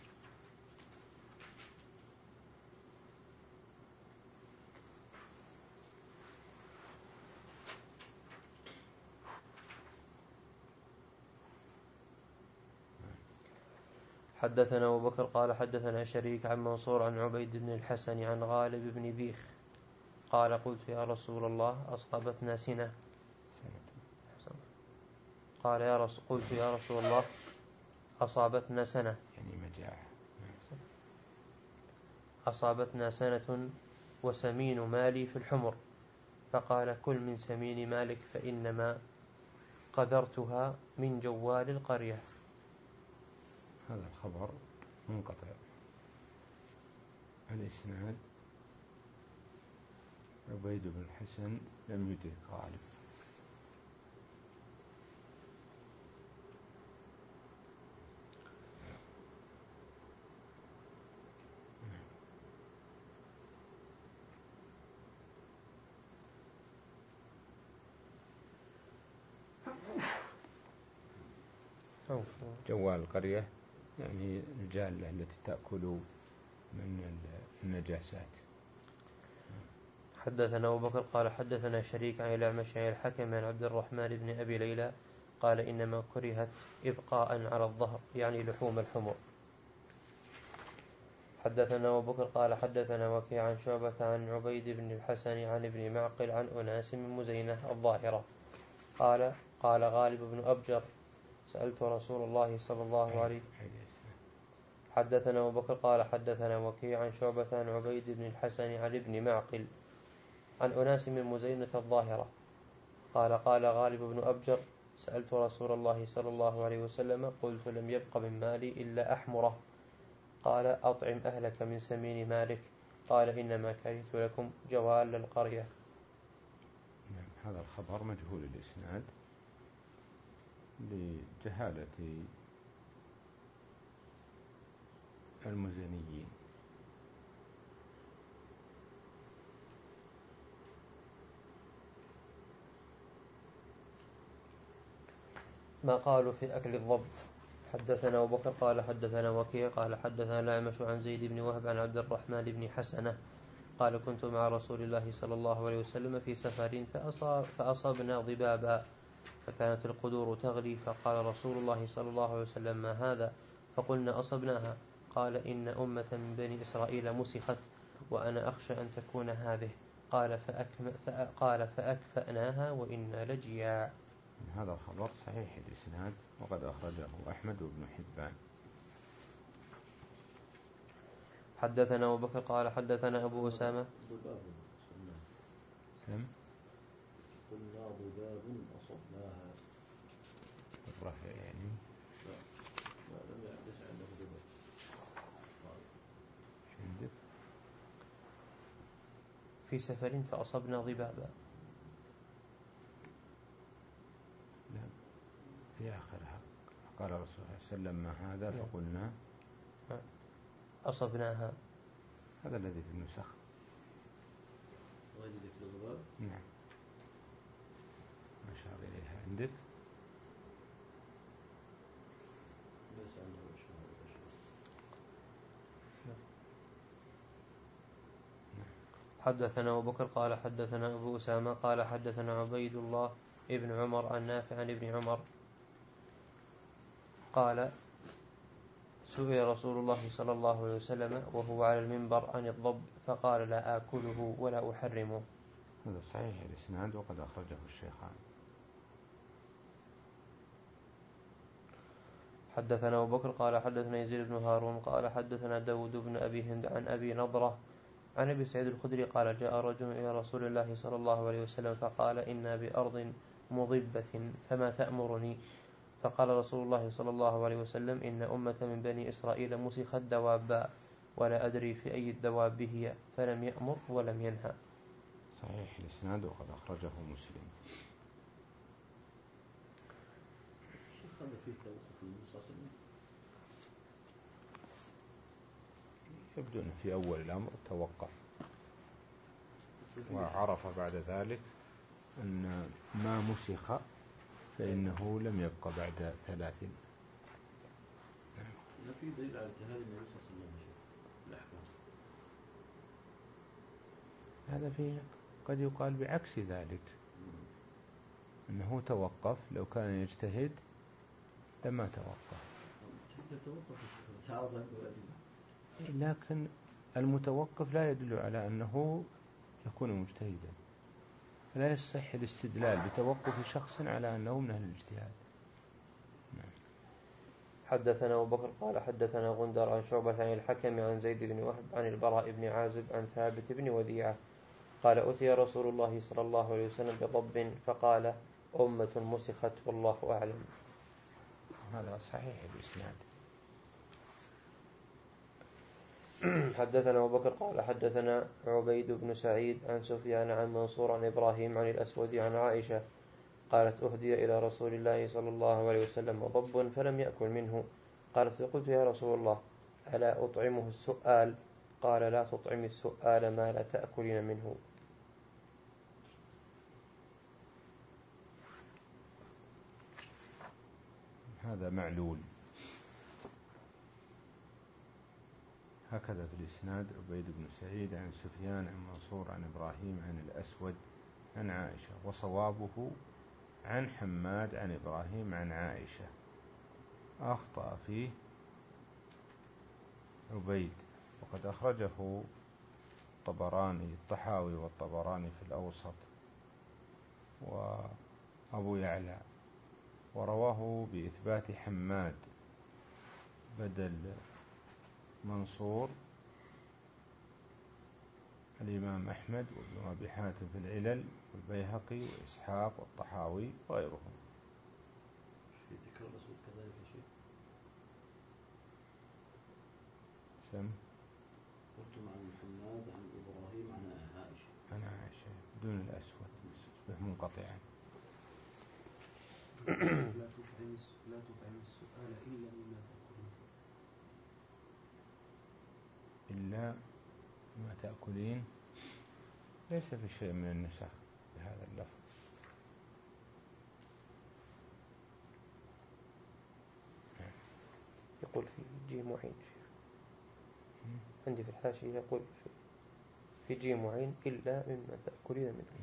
حدثنا أبو بكر قال حدثنا شريك عن منصور عن عبيد بن الحسن عن غالب بن بيخ قال قلت يا رسول الله أصابتنا سنة. قال يا رسول قلت يا رسول الله أصابتنا سنة يعني مجاعة. أصابتنا سنة وسمين مالي في الحمر. فقال كل من سمين مالك فإنما قدرتها من جوال القرية. هذا الخبر منقطع الإسناد. عبيد بن الحسن لم يدرك غالب. جوال القرية يعني الجالة التي تأكل من النجاسات. حدثنا أبو بكر قال حدثنا شريك عن الأعمش عن الحكم عن عبد الرحمن بن أبي ليلى قال إنما كرهت إبقاء على الظهر يعني لحوم الحمر. حدثنا أبو بكر قال حدثنا وكيع عن شعبة عن عبيد بن الحسن عن ابن معقل عن أناس من مزينة الظاهرة قال قال غالب بن أبجر سألت رسول الله صلى الله عليه. حدثنا أبو بكر قال حدثنا وكيع عن شعبة عن عبيد بن الحسن عن ابن معقل عن أناس من مزينة الظاهرة قال قال غالب بن أبجر سألت رسول الله صلى الله عليه وسلم قلت لم يبق من مالي إلا أحمره. قال أطعم أهلك من سمين مالك. قال إنما كرهت لكم جوال القرية. هذا الخبر مجهول الإسناد لجهالة المزنيين. ما قالوا في أكل الضب. حدثنا أبو بكر قال حدثنا وكيع قال حدثنا الأعمش عن زيد بن وهب عن عبد الرحمن بن حسنة قال كنت مع رسول الله صلى الله عليه وسلم في سفر فأصاب فأصبنا ضبابا فكانت القدور تغلي فقال رسول الله صلى الله عليه وسلم ما هذا؟ فقلنا أصبناها. قال إن أمة من بني إسرائيل مسخت وأنا أخشى أن تكون هذه. قال فأكم قال فأكفأناها وإنا لجياع. هذا الخبر صحيح الإسناد وقد أخرجه أحمد وابن حبان. حدثنا أبو بكر قال حدثنا أبو أسامة. سم قلنا ضباب أصبناها الرفع يعني لا لا لم يحدث عنده ضباب. شو عندك؟ في سفر فأصبنا ضبابا. لا في آخرها قال الرسول صلى الله عليه وسلم ما هذا؟ فقلنا أصبناها. هذا الذي في النسخ غير ذكر الضباب. نعم أشار إليها عندك. ليس عنده أشياء. حدثنا أبو بكر قال حدثنا أبو أسامة قال حدثنا عبيد الله ابن عمر عن نافع عن ابن عمر قال سئل رسول الله صلى الله عليه وسلم وهو على المنبر عن الضب فقال لا آكله ولا أحرمه. هذا صحيح الإسناد وقد أخرجه الشيخان. حدثنا أبو بكر قال حدثنا يزيد بن هارون قال حدثنا داود بن أبي هند عن أبي نضرة عن أبي سعيد الخدري قال جاء رجل إلى رسول الله صلى الله عليه وسلم فقال إنا بأرض مضبة فما تأمرني؟ فقال رسول الله صلى الله عليه وسلم إن أمة من بني إسرائيل مسخت دوابا ولا أدري في أي الدواب هي فلم يأمر ولم ينهى. صحيح الإسناد وقد أخرجه مسلم. شيخ هذا فيه توقف المنصص. يبدو أنه في أول الأمر توقف وعرف بعد ذلك أن ما مسخ فإنه لم يبقى بعد ثلاث. لا في دليل على اجتهاد النبي صلى الله عليه وسلم الأحكام. هذا فيه قد يقال بعكس ذلك أنه توقف لو كان يجتهد لما توقف. لكن المتوقف لا يدل على أنه يكون مجتهدا فلا يصح الاستدلال بتوقف شخص على أنه من أهل الاجتهاد. حدثنا أبو بكر قال حدثنا غندر عن شعبة عن الحكم عن زيد بن وهب عن البراء بن عازب عن ثابت بن وديعة قال أتي رسول الله صلى الله عليه وسلم بضب فقال أمة مسخت والله أعلم. هذا صحيح الإسناد. حدثنا أبو بكر قال حدثنا عبيد بن سعيد عن سفيان عن منصور عن إبراهيم عن الأسود عن عائشة قالت أهدي إلى رسول الله صلى الله عليه وسلم ضب فلم يأكل منه. قالت فقلت يا رسول الله ألا أطعمه السؤال؟ قال لا تطعم السؤال ما لا تأكلين منه. هذا معلول. هكذا في الإسناد عبيد بن سعيد عن سفيان عن منصور عن إبراهيم عن الأسود عن عائشة وصوابه عن حماد عن إبراهيم عن عائشة. أخطأ فيه عبيد وقد أخرجه الطبراني الطحاوي والطبراني في الأوسط وأبو يعلى ورواه بإثبات حماد بدل منصور الإمام أحمد وابن أبي حاتم في العلل والبيهقي وإسحاق والطحاوي وغيرهم. في ذكر الأسود كذلك شيء سم قلت مع محمد عن إبراهيم عن عائشة عن عائشة دون الأسود به منقطعا. لا تطعم لا تطعم السؤال إلا مما تأكلين إلا ما تأكلين ليس في شيء من النسخ بهذا اللفظ. يقول في جيم وعين عندي في الحاشية يقول في, في جيم وعين إلا مما تأكلين منه.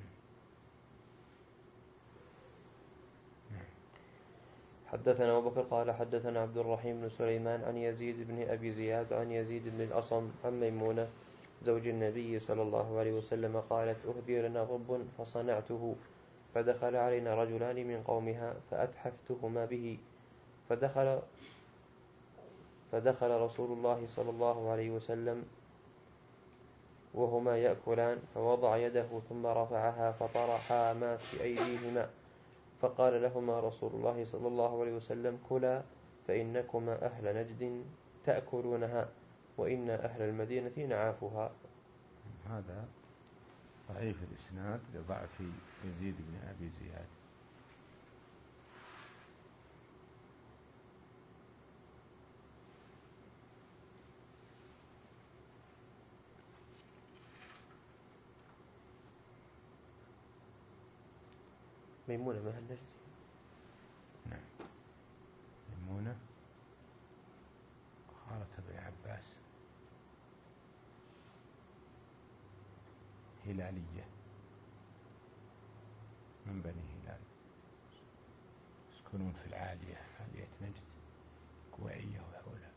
حدثنا أبو بكر قال حدثنا عبد الرحيم بن سليمان عن يزيد بن أبي زياد عن يزيد بن الأصم عن ميمونة زوج النبي صلى الله عليه وسلم قالت أهدي لنا ضب فصنعته فدخل علينا رجلان من قومها فأتحفتهما به فدخل فدخل رسول الله صلى الله عليه وسلم وهما يأكلان فوضع يده ثم رفعها فطرحا ما في أيديهما فقال لهما رسول الله صلى الله عليه وسلم كلا فإنكما أهل نجد تأكلونها وإن أهل المدينة نعافها. هذا ضعيف الإسناد لضعف يزيد بن أبي زياد. ميمونة ما هالنجد. نعم ميمونة خالة ابن عباس هلالية من بني هلال يسكنون في العالية عالية نجد كويعية وحولها.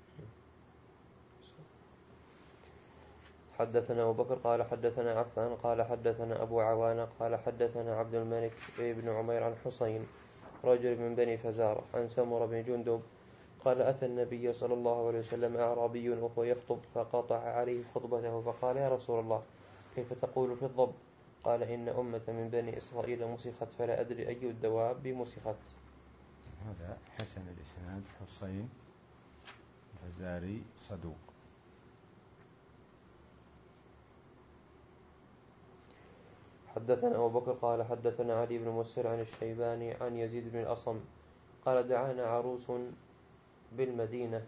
حدثنا أبو بكر قال حدثنا عفان قال حدثنا أبو عوانة قال حدثنا عبد الملك بن عمير عن حسين رجل من بني فزارة عن سمر بن جندب قال أتى النبي صلى الله عليه وسلم أعرابي وهو يخطب فقطع عليه خطبته فقال يا رسول الله كيف تقول في الضب؟ قال إن أمة من بني إسرائيل مسخت فلا أدري أي الدواب مسخت. هذا حسن الإسناد حسين الفزاري صدوق. حدثنا أبو بكر قال حدثنا علي بن مسهر عن الشيباني عن يزيد بن الأصم قال دعانا عروس بالمدينة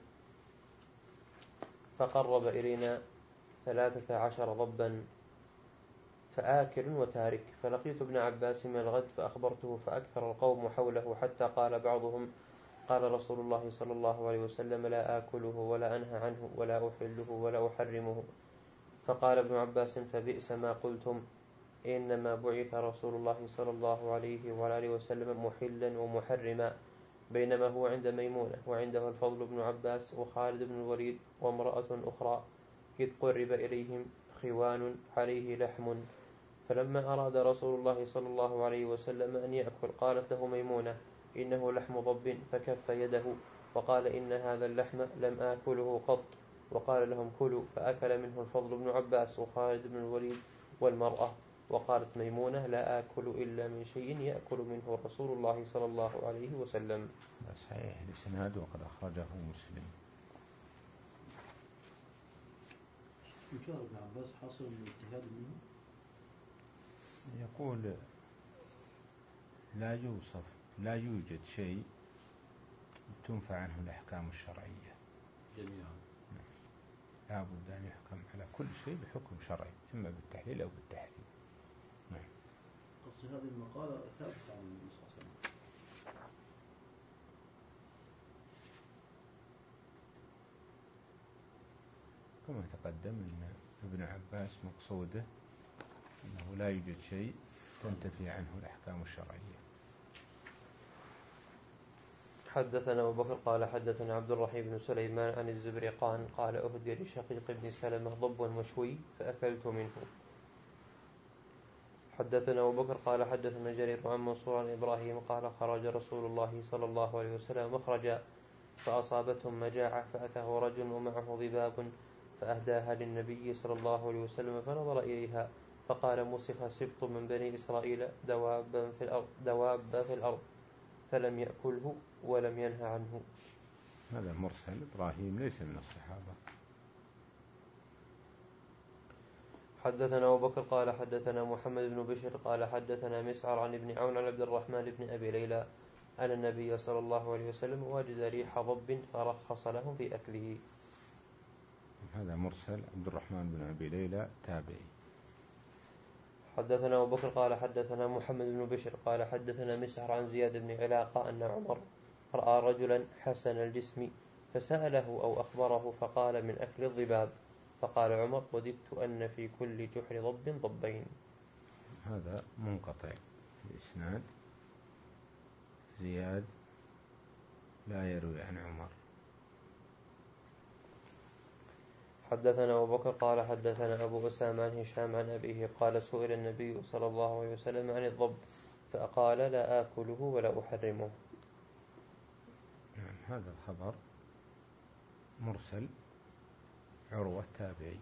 فقرب إلينا ثلاثة عشر ضبا فآكل وتارك فلقيت ابن عباس من الغد فأخبرته فأكثر القوم حوله حتى قال بعضهم قال رسول الله صلى الله عليه وسلم لا آكله ولا أنهى عنه ولا أحله ولا أحرمه. فقال ابن عباس فبئس ما قلتم إنما بعث رسول الله صلى الله عليه وآله وسلم محلا ومحرما بينما هو عند ميمونة وعنده الفضل بن عباس وخالد بن الوليد وامرأة أخرى إذ قرب إليهم خوان عليه لحم فلما أراد رسول الله صلى الله عليه وسلم أن يأكل قالت له ميمونة إنه لحم ضب فكف يده وقال إن هذا اللحم لم آكله قط وقال لهم كلوا فأكل منه الفضل بن عباس وخالد بن الوليد والمرأة. وقالت ميمونة لا آكل إلا من شيء يأكل منه رسول الله صلى الله عليه وسلم. صحيح الإسناد وقد أخرجه مسلم. إنكار ابن عباس حاصل من اجتهاد منه. يقول لا يوصف لا يوجد شيء تنفع عنه الأحكام الشرعية جميعا. لا بد أن يحكم على كل شيء بحكم شرعي إما بالتحليل أو بالتحريم. نعم. قصد هذه المقالة ثابتة عن النبي صلى الله عليه وسلم. كما تقدم أن ابن عباس مقصوده أنه لا يوجد شيء تنتفي عنه الأحكام الشرعية. حدثنا أبو بكر قال حدثنا عبد الرحيم بن سليمان عن الزبرقان قال أهدي لشقيق بن سلمة ضب مشوي فأكلت منه. حدثنا أبو بكر قال حدثنا جرير عن منصور عن إبراهيم قال خرج رسول الله صلى الله عليه وسلم مخرجا فأصابتهم مجاعة فأتاه رجل ومعه ضباب فأهداها للنبي صلى الله عليه وسلم فنظر إليها فقال مسخ سبط من بني إسرائيل دوابا في الأرض, دواب في الأرض فلم يأكله ولم ينهى عنه. هذا مرسل إبراهيم ليس من الصحابة. حدثنا أبو بكر قال حدثنا محمد بن بشر قال حدثنا مسعر عن ابن عون عن عبد الرحمن بن أبي ليلى أن النبي صلى الله عليه وسلم وجد ريح ضب فرخص لهم في أكله. هذا مرسل عبد الرحمن بن أبي ليلى تابعي. حدثنا أبو بكر قال حدثنا محمد بن بشر قال حدثنا مسعر عن زياد بن علاقة أن عمر رأى رجلا حسن الجسم فسأله أو أخبره فقال من أكل الضباب. فقال عمر وددت أن في كل جحر ضب ضبين. هذا منقطع الإسناد، زياد لا يروي عن عمر. حدثنا أبو بكر قال حدثنا أبو أسامة عن هشام عن أبيه قال سئل النبي صلى الله عليه وسلم عن الضب فقال لا آكله ولا أحرمه. نعم، هذا الخبر مرسل، عروة تابعي.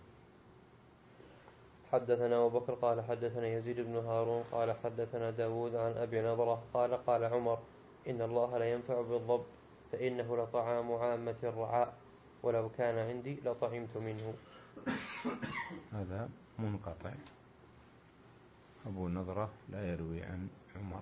حدثنا أبو بكر قال حدثنا يزيد بن هارون قال حدثنا داود عن أبي نضرة قال قال عمر إن الله لا ينفع بالضب فإنه لطعام عامة الرعاء ولو كان عندي لطعمت منه. هذا منقطع، أبو نضرة لا يروي عن عمر.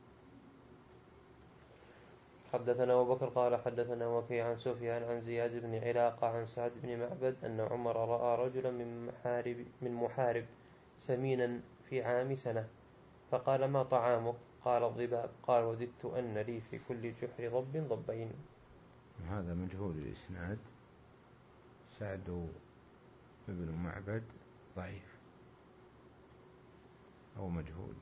حدثنا أبو بكر قال حدثنا وكيع عن سفيان عن زياد بن علاقة عن سعد بن معبد أن عمر رأى رجلا من محارب, من محارب سمينا في عام سنة فقال ما طعامك؟ قال الضباب. قال وددت أن لي في كل جحر ضب ضبين. هذا مجهول الإسناد، سعد بن معبد ضعيف أو مجهول.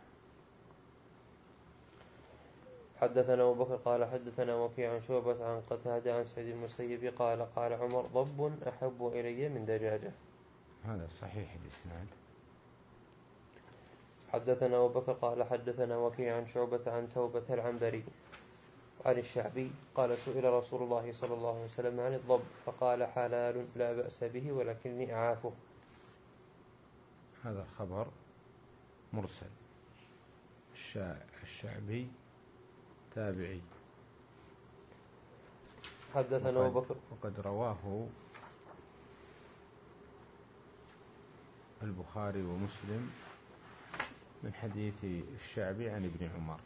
حدثنا أبو بكر قال حدثنا وكيع عن شعبة عن قتادة عن سعيد المسيب قال قال عمر ضب أحب إلي من دجاجة. هذا صحيح الإسناد. حدثنا أبو بكر قال حدثنا وكيع عن شعبة عن توبة العنبري عن الشعبي قال سئل رسول الله صلى الله عليه وسلم عن الضب فقال حلال لا بأس به ولكني أعافه. هذا الخبر مرسل، الشعبي تابعي. حدثنا أبو بكر وقد رواه البخاري ومسلم من حديث الشعبي عن ابن عمر.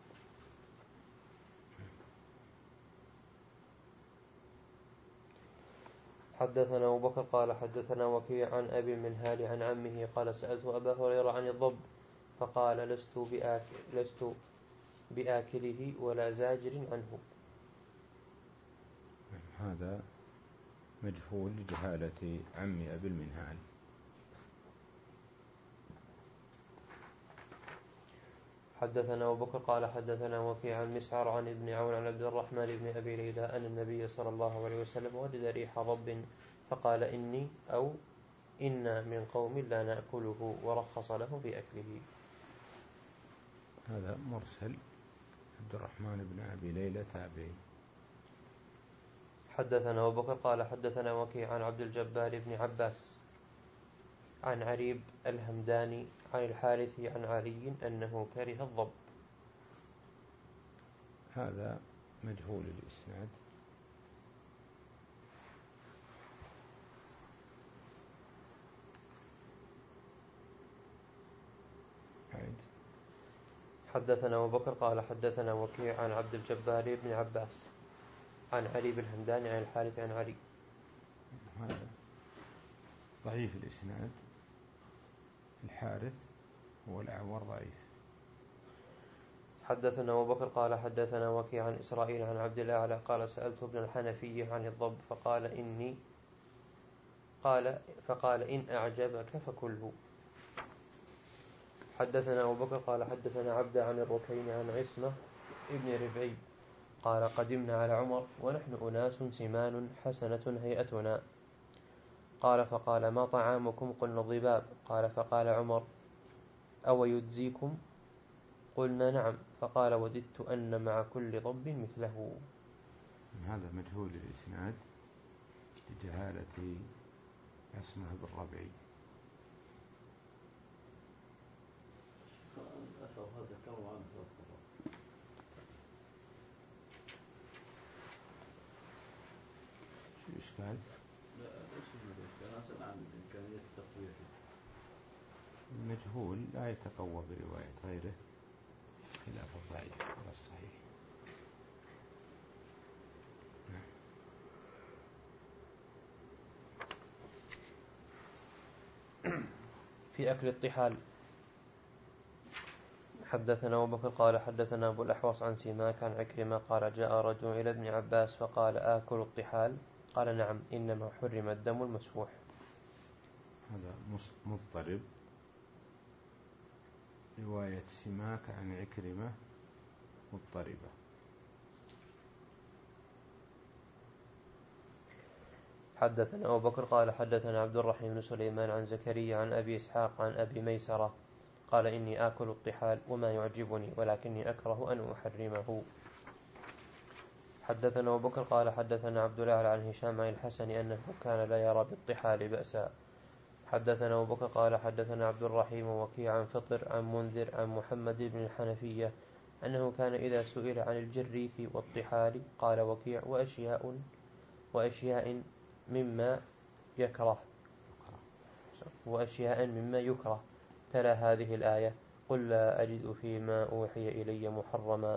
حدثنا أبو بكر قال حدثنا وكيع عن أبي المنهال عن عمه قال سألت أبا هريرة عن الضب فقال لست بآكل لست بآكله ولا زاجر عنه. هذا مجهول لجهالة عم أبي المنهال. حدثنا أبو بكر قال حدثنا وكيع عن مسعر عن ابن عون عن عبد الرحمن بن أبي ليلى أن النبي صلى الله عليه وسلم وجد ريح ضب فقال إني أو إنا من قوم لا نأكله ورخص لهم في أكله. هذا مرسل، عبد الرحمن بن أبي ليلى تابعي. حدثنا أبو بكر قال حدثنا وكيع عن عبد الجبار بن عباس عن عريب الهمداني عن الحارث عن علي أنه كره الضب. هذا مجهول الإسناد. عيد. حدثنا أبو بكر قال حدثنا وكيع عن عبد الجبار بن عباس عن عريب الهمداني عن الحارث عن علي. هذا ضعيف الإسناد، الحارث هو الأعور ضعيف. حدثنا أبو بكر قال حدثنا وكيع عن إسرائيل عن عبد الأعلى قال سألت ابن الحنفي عن الضب فقال إني قال فقال إن أعجبك فكله. حدثنا أبو بكر قال حدثنا عبد عن الركين عن عصمة ابن ربعي قال قدمنا على عمر ونحن أناس سمان حسنة هيئتنا قال فقال ما طعامكم؟ قلنا الضباب. قال فقال عمر أو يجزيكم؟ قلنا نعم. فقال وددت أن مع كل ضب مثله. هذا مجهول الإسناد لجهالة عصمة بالربعي. الأثر هذا ذكروا عنه ثلاث مرات. شو الإشكال؟ لا ليس هناك إشكال، أنا أسأل عن إمكانية التقوية فيه. المجهول لا يتقوى برواية غيره خلاف الضعيف ولا الصحيح. في أكل الطحال. حدثنا أبو بكر قال حدثنا أبو الأحوص عن سماك عن عكرمة قال جاء رجل إلى ابن عباس فقال آكل الطحال؟ قال نعم إنما حرم الدم المسفوح. هذا مضطرب. رواية سماك عن عكرمة مضطربة. حدثنا أبو بكر قال حدثنا عبد الرحيم بن سليمان عن زكريا عن أبي إسحاق عن أبي ميسرة قال إني آكل الطحال وما يعجبني ولكني أكره أن أحرمه. حدثنا أبو بكر قال حدثنا عبد الأعلى عن هشام عن الحسن أنه كان لا يرى بالطحال بأسا. حدثنا أبو بكر قال حدثنا عبد الرحيم وكيع عن فطر عن منذر عن محمد بن الحنفية أنه كان إذا سئل عن الجريث والطحال قال وكيع وأشياء وأشياء مما يكره وأشياء مما يكره تلا هذه الآية قل لا أجد فيما أوحي إلي محرما.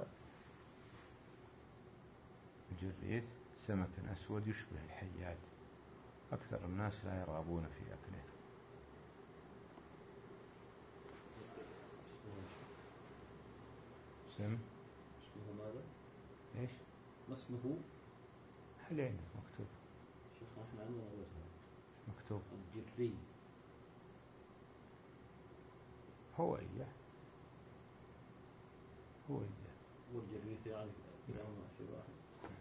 الجريث سمك أسود يشبه الحيات، أكثر الناس لا يرغبون في أكله. سم اسمه ماذا؟ إيش؟ ما اسمه؟ هل عندك مكتوب؟ شيخ احنا عندنا غيرها مكتوب الجري. هو إياه هو إياه والجريث يعني كلاهما شيء واحد.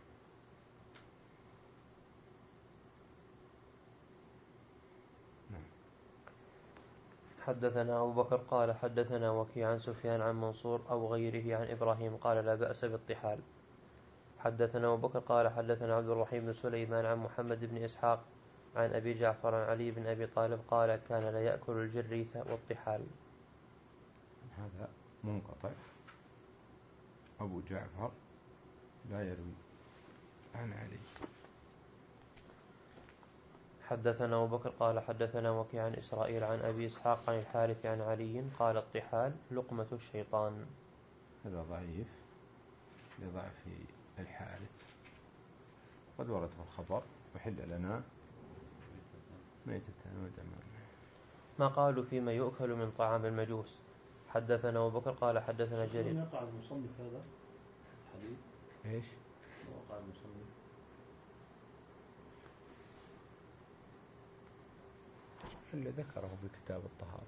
حدثنا أبو بكر قال حدثنا وكيع عن سفيان عن منصور أو غيره عن إبراهيم قال لا بأس بالطحال. حدثنا أبو بكر قال حدثنا عبد الرحيم بن سليمان عن محمد بن إسحاق عن أبي جعفر عن علي بن أبي طالب قال كان لا يأكل الجريث والطحال. هذا منقطع. أبو جعفر لا يروي عن علي. حدثنا أبو بكر قال حدثنا وكيع عن إسرائيل عن أبي إسحاق عن الحارث عن علي قال الطحال لقمة الشيطان. هذا ضعيف لضعف الحارث. قد ورد في الخبر وحل لنا ميتة ودما. ما قالوا فيما يؤكل من طعام المجوس. حدثنا أبو بكر قال حدثنا جرير. وقع المصنف هذا الحديث إيش؟ وقع المصنف اللي ذكره في كتاب الطهارة.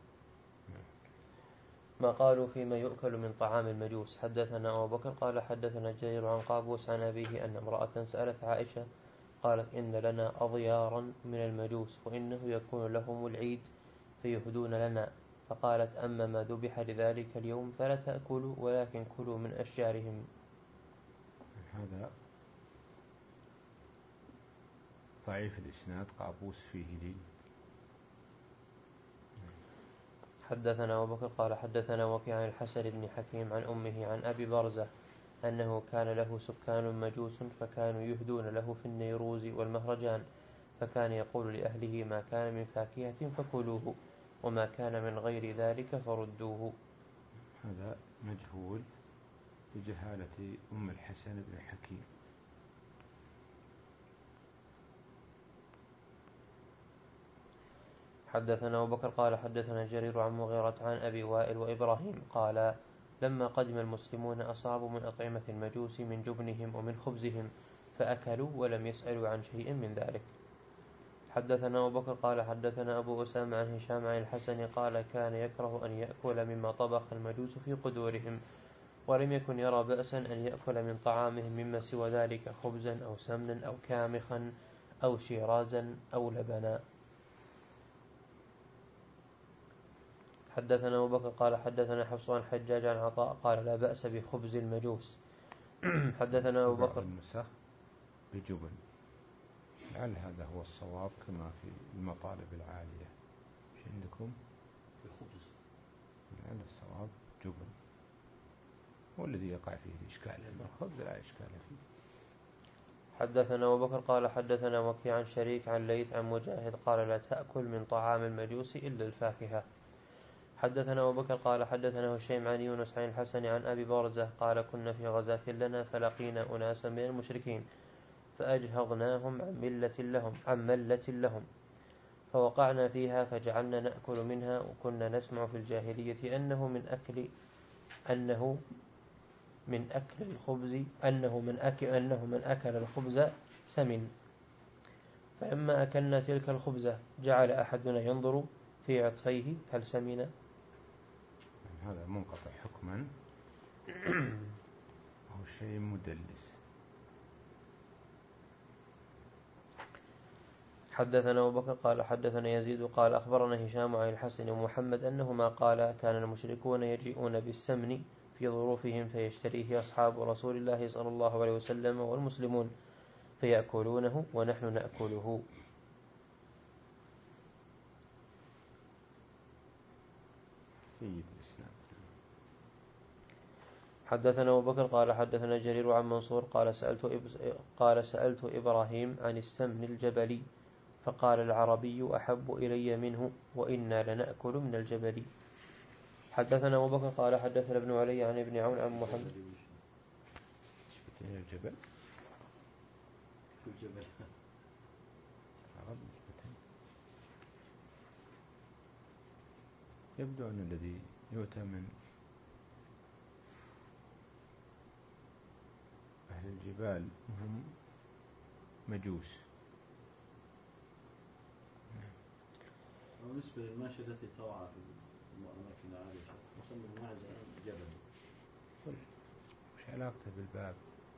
ما قالوا فيما يؤكل من طعام المجوس. حدثنا أبو بكر قال حدثنا جرير عن قابوس عن أبيه أن امرأة سألت عائشة قالت إن لنا أضيارا من المجوس وإنه يكون لهم العيد فيهدون لنا، فقالت أما ما ذبح لذلك اليوم فلا تأكلوا ولكن كلوا من أشجارهم. هذا ضعيف الإسناد. قابوس فيه لي. حدثنا أبو بكر قال حدثنا وكيع عن الحسن بن حكيم عن أمه عن أبي برزة أنه كان له سكان مجوس فكانوا يهدون له في النيروز والمهرجان، فكان يقول لأهله ما كان من فاكهة فكلوه وما كان من غير ذلك فردوه. هذا مجهول بجهالة أم الحسن بن حكيم. حدثنا أبو بكر قال حدثنا جرير عن مغيرة عن أبي وائل وإبراهيم قال لما قدم المسلمون أصابوا من أطعمة المجوس من جبنهم ومن خبزهم فأكلوا ولم يسألوا عن شيء من ذلك. حدثنا أبو بكر قال حدثنا أبو أسامة عن هشام عن الحسن قال كان يكره أن يأكل مما طبخ المجوس في قدورهم، ولم يكن يرى بأسا أن يأكل من طعامهم مما سوى ذلك خبزا أو سمنا أو كامخا أو شيرازا أو لبنا. حدثنا أبو بكر قال حدثنا حفص عن حجاج عن عطاء قال لا بأس بخبز المجوس. حدثنا أبو بكر النسخ بجبن، لعل هذا هو الصواب كما في المطالب العالية. ايش عندكم؟ الخبز لعل الصواب جبن، والذي يقع فيه الإشكال أما الخبز لا إشكال فيه. حدثنا أبو بكر قال حدثنا وكيع عن شريك عن ليث عن مجاهد قال لا تأكل من طعام المجوس إلا الفاكهة. حدثنا أبو بكر قال حدثنا هشيم عن يونس عن الحسن عن أبي برزة قال كنا في غزاة لنا فلقينا أناسا من المشركين فأجهضناهم عن ملة لهم عن ملة لهم فوقعنا فيها فجعلنا نأكل منها، وكنا نسمع في الجاهلية أنه من أكل أنه من أكل الخبز أنه من أكل أنه من أكل الخبز سمن. فلما أكلنا تلك الخبزة جعل أحدنا ينظر في عطفيه هل سمن. هذا منقطع حكما أو شيء مدلس. حدثنا أبو بكر قال حدثنا يزيد قال أخبرنا هشام عن الحسن ومحمد أنهما قال كان المشركون يجيئون بالسمن في ظروفهم فيشتريه أصحاب رسول الله صلى الله عليه وسلم والمسلمون فيأكلونه ونحن نأكله. حدثنا أبو بكر قال حدثنا جرير عن منصور قال سألت قال سألت إبراهيم عن السمن الجبلي فقال العربي أحب إلي منه وإنا لنأكل من الجبل. حدثنا أبو بكر قال حدثنا ابن علي عن ابن عون عن محمد الجبل الجبل يبدو أن الذي يؤتى من أهل الجبال هم مجوس. بالنسبة للماشية التي ترعى في الأماكن العالية نسمي الماعز جبل. وش علاقته بالباب؟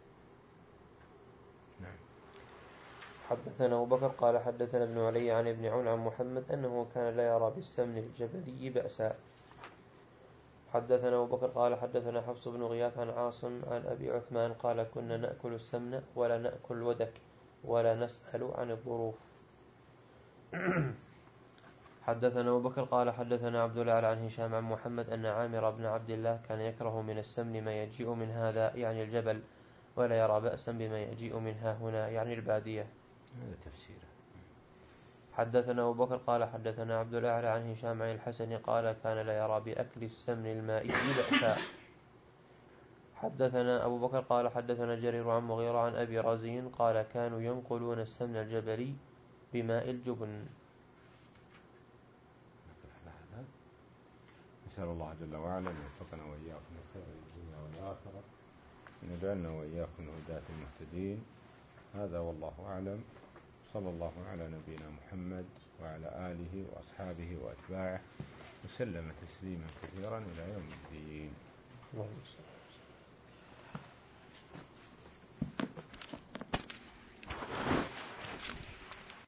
نعم. حدثنا أبو بكر قال حدثنا ابن علي عن ابن عون عن محمد أنه كان لا يرى بالسمن الجبلي بأسا. حدثنا أبو بكر قال حدثنا حفص بن غياث عن عاصم عن أبي عثمان قال كنا نأكل السمن ولا نأكل الودك ولا نسأل عن الظروف. حدثنا أبو بكر قال حدثنا عبد الله عن هشام عن محمد أن عامر بن عبد الله كان يكره من السمن ما يجيء من هذا يعني الجبل ولا يرى بأسا بما يجيء من ها هنا يعني البادية. هذا تفسيره. حدثنا أبو بكر قال حدثنا عبد الله عن هشام عن الحسن قال كان لا يرى بأكل السمن المائي بأسا. حدثنا أبو بكر قال حدثنا جرير عن مغيرة عن أبي رزين قال كانوا ينقلون السمن الجبلي بماء الجبن. نسأل الله جل وعلا أن يوفقنا وإياكم لخير الدنيا والآخرة وأن يجعلنا وإياكم هداة المهتدين. هذا والله أعلم. صلى الله على نبينا محمد وعلى آله وأصحابه وأتباعه وسلم تسليما كثيرا إلى يوم الدين.